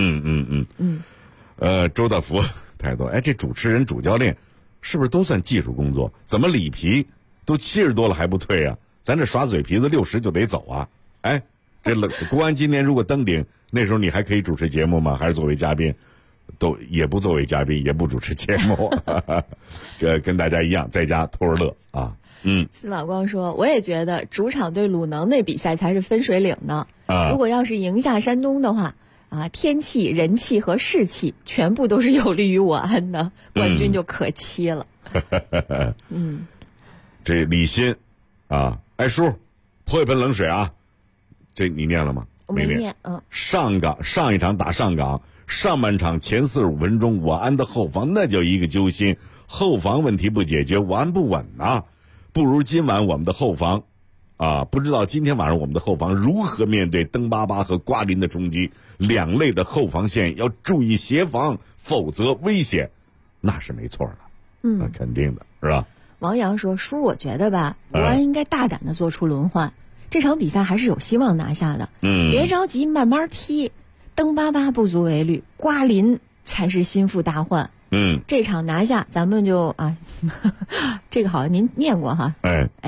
周大福太多。这主持人、主教练是不是都算技术工作？怎么里皮都70多了还不退啊？咱这耍嘴皮子60就得走啊！这国安今年如果登顶，那时候你还可以主持节目吗？还是作为嘉宾？也不作为嘉宾，也不主持节目，这跟大家一样，在家偷着乐啊。 司马光说，我也觉得主场对鲁能那比赛才是分水岭呢。如果要是赢下山东的话，天气、人气和士气全部都是有利于我安的，冠军就可期了。 这李欣啊，叔，泼一盆冷水啊！这你念了吗？ 我没念。 上一场打上港，上半场前45分钟，我安的后防那叫一个揪心，后防问题不解决，我安不稳啊！不如今晚我们的后防。不知道今天晚上我们的后防如何面对登巴巴和瓜林的冲击，2类的后防线要注意协防，否则危险，那是没错的。那肯定的是吧？ 王阳说，叔，我觉得吧，国安应该大胆的做出轮换，这场比赛还是有希望拿下的。别着急，慢慢踢，登巴巴不足为虑，瓜林才是心腹大患。这场拿下，咱们就这个好像您念过哈。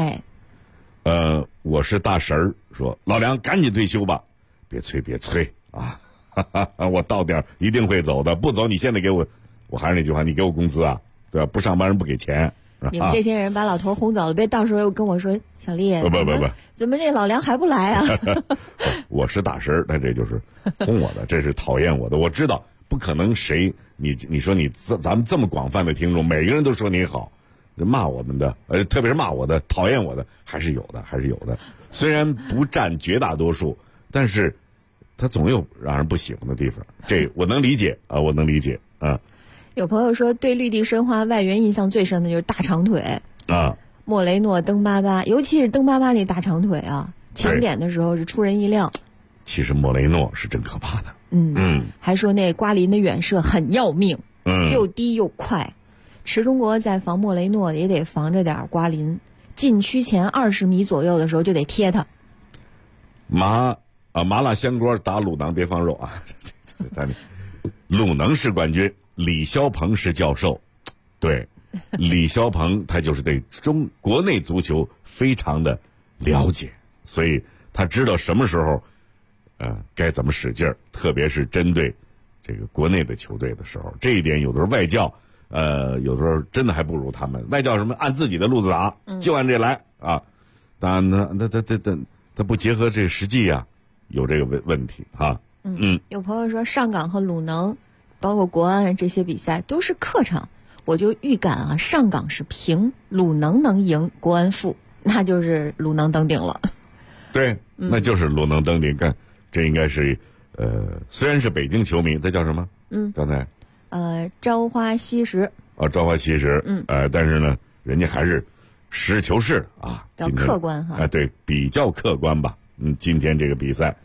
我是大神儿，说老梁赶紧退休吧，别催啊！我到点一定会走的，不走你现在给我还是那句话，你给我工资啊，对吧？不上班人不给钱。 你们这些人把老头轰走了，别到时候又跟我说小丽， 不， 怎么这老梁还不来啊？ 我是大神儿，他这就是轰我的，这是讨厌我的。我知道不可能你说咱们这么广泛的听众，每个人都说你好。骂我们的，特别是骂我的、讨厌我的，还是有的。虽然不占绝大多数，但是他总有让人不喜欢的地方。这我能理解啊，有朋友说，对绿地申花外援印象最深的就是大长腿啊， 莫雷诺、登巴巴，尤其是登巴巴那大长腿啊，抢点的时候是出人意料。 其实莫雷诺是真可怕的。 还说那瓜林的远射很要命，又低又快。池中国在防莫雷诺也得防着点瓜林，禁区前20米左右的时候就得贴他。 麻辣香锅打鲁能，别放肉啊！鲁能是冠军，李霄鹏是教授。对，李霄鹏他就是对国内足球非常的了解，所以他知道什么时候该怎么使劲儿，特别是针对这个国内的球队的时候，这一点有的时候外教有的时候真的还不如他们。外教什么按自己的路子打，就按这来啊！当然他不结合这个实际啊，有这个问题啊。 有朋友说上港和鲁能，包括国安这些比赛都是客场，我就预感啊，上港是平，鲁能能赢，国安负，那就是鲁能登顶了。 对，那就是鲁能登顶。看，这应该是虽然是北京球迷，这叫什么？刚才朝花夕拾。 朝花夕拾。但是呢，人家还是实事求是啊， 比较客观哈。 对，比较客观吧。今天这个比赛，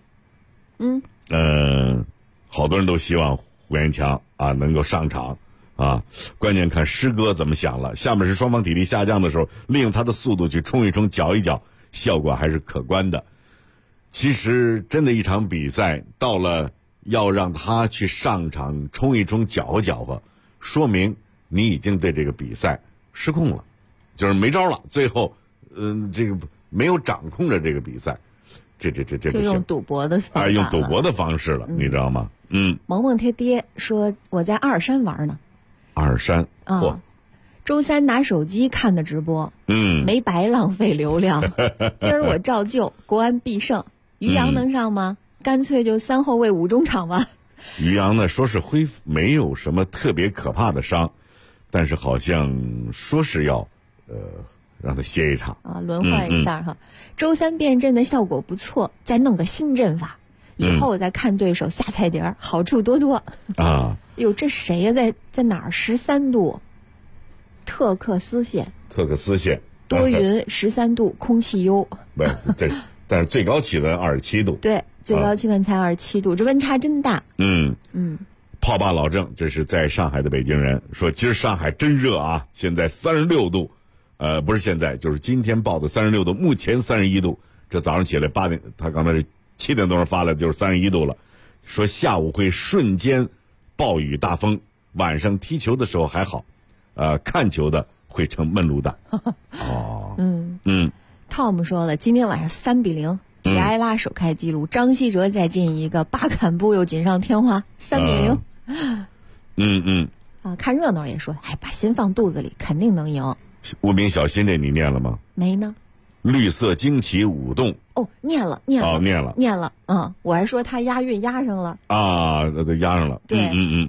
好多人都希望胡延强啊能够上场， 啊。关键看师哥怎么想了。下面是双方体力下降的时候，利用他的速度去冲一冲、搅一搅，效果还是可观的。其实真的一场比赛到了要让他去上场冲一冲、搅和搅和，说明你已经对这个比赛失控了，就是没招了。最后，这个没有掌控着这个比赛，这不行， 就用赌博的方法用赌博的方式了，你知道吗？ 萌萌他爹说我在阿尔山玩呢。 阿尔山啊，周三拿手机看的直播，没白浪费流量。今儿我照旧，国安必胜。于洋能上吗？干脆就3后卫5中场吧。 于洋呢说是恢复，没有什么特别可怕的伤，但是好像说是要让他歇一场啊，轮换一下哈。周三变阵的效果不错，再弄个新阵法，以后再看对手下菜碟好处多多啊。 哟，这谁呀？在哪儿？13度，特克斯县多云13度，空气优。 不，但是最高气温27度。 对，最高气温才27度，这温差真大。 炮爸老郑，这是在上海的北京人，说今儿上海真热啊，现在36度，不是现在，就是今天报的36度，目前31度。这早上起来8点，他刚才是7点多钟发来的，就是31度了。说下午会瞬间暴雨大风，晚上踢球的时候还好，看球的会成闷卤蛋。 Tom 说了，今天晚上3比0，迪埃拉首开纪录，张稀哲再进一个，巴坎布又锦上添花，3比0。看热闹也说，把心放肚子里，肯定能赢。 无名小新这你念了吗？ 没呢。 绿色惊奇舞动。 念了。念了。我还说他押韵押上了啊，押上了。 对，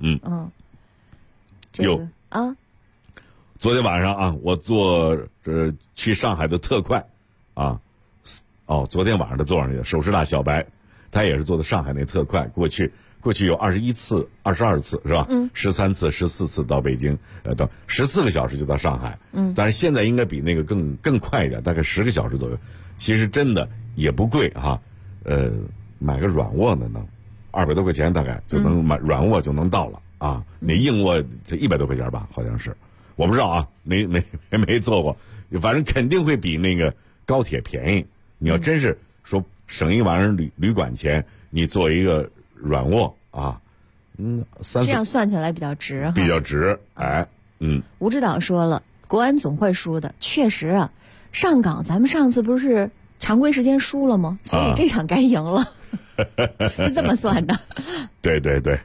有啊。 昨天晚上啊，我坐去上海的特快啊，昨天晚上他坐上去的首师大小白，他也是坐的上海那特快，过去有21次、22次是吧？13次、14次到北京，等14个小时就到上海。但是现在应该比那个更快一点，大概10个小时左右。其实真的也不贵哈，买个软卧呢能200多块钱，大概就能买软卧就能到了啊。那硬卧才100多块钱吧，好像是，我不知道啊，没坐过，反正肯定会比那个高铁便宜。你要真是说省一晚上旅馆钱，你做一个软卧啊，这样算起来比较值， 比较值， 吴指导说了，国安总会输的，确实啊，上港咱们上次不是常规时间输了吗？所以这场该赢了，是这么算的。 对，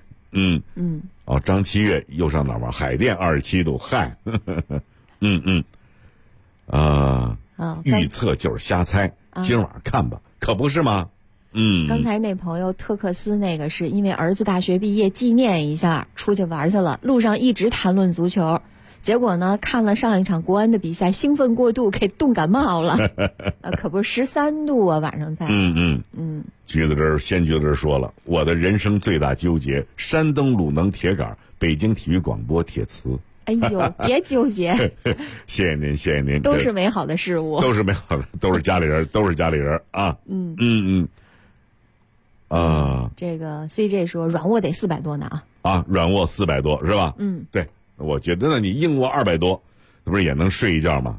张七月又上哪玩？海淀27度，嗨，预测就是瞎猜，今晚上看吧，可不是吗？ 刚才那朋友特克斯那个是因为儿子大学毕业纪念一下出去玩去了，路上一直谈论足球，结果呢看了上一场国安的比赛，兴奋过度给冻感冒了。可不是13度啊，晚上才。 橘子汁说了，我的人生最大纠结，山东鲁能铁杆，北京体育广播铁磁。 哎呦，别纠结。 谢谢您， 都是美好的事物， 都是美好的，都是家里人啊。 这个 CJ 说软卧得400多呢啊，软卧400多是吧？对，我觉得呢，你硬卧200多，那不是也能睡一觉吗？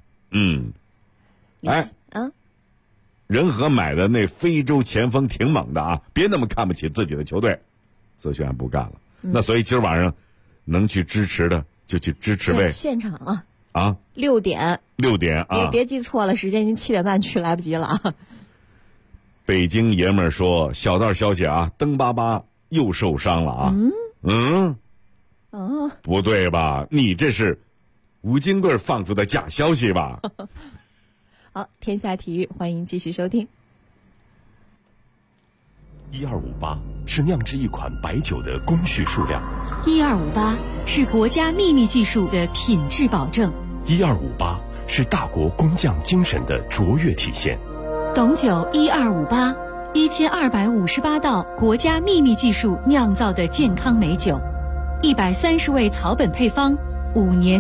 仁和买的那非洲前锋挺猛的啊，别那么看不起自己的球队。泽轩不干了，那所以今儿晚上能去支持的就去支持呗。 现场啊 ，6点啊， 别记错了时间，您7点半去来不及了啊。 北京爷们儿说，小道消息啊，登巴巴又受伤了啊。不对吧？你这是吴金贵放出的假消息吧？ 好，天下体育，欢迎继续收听。 1258是酿制一款白酒的工序数量 ，1258是国家秘密技术的品质保证 ，1258是大国工匠精神的卓越体现。 董酒1258 1258道国家秘密技术酿造的健康美酒，130味草本配方，5年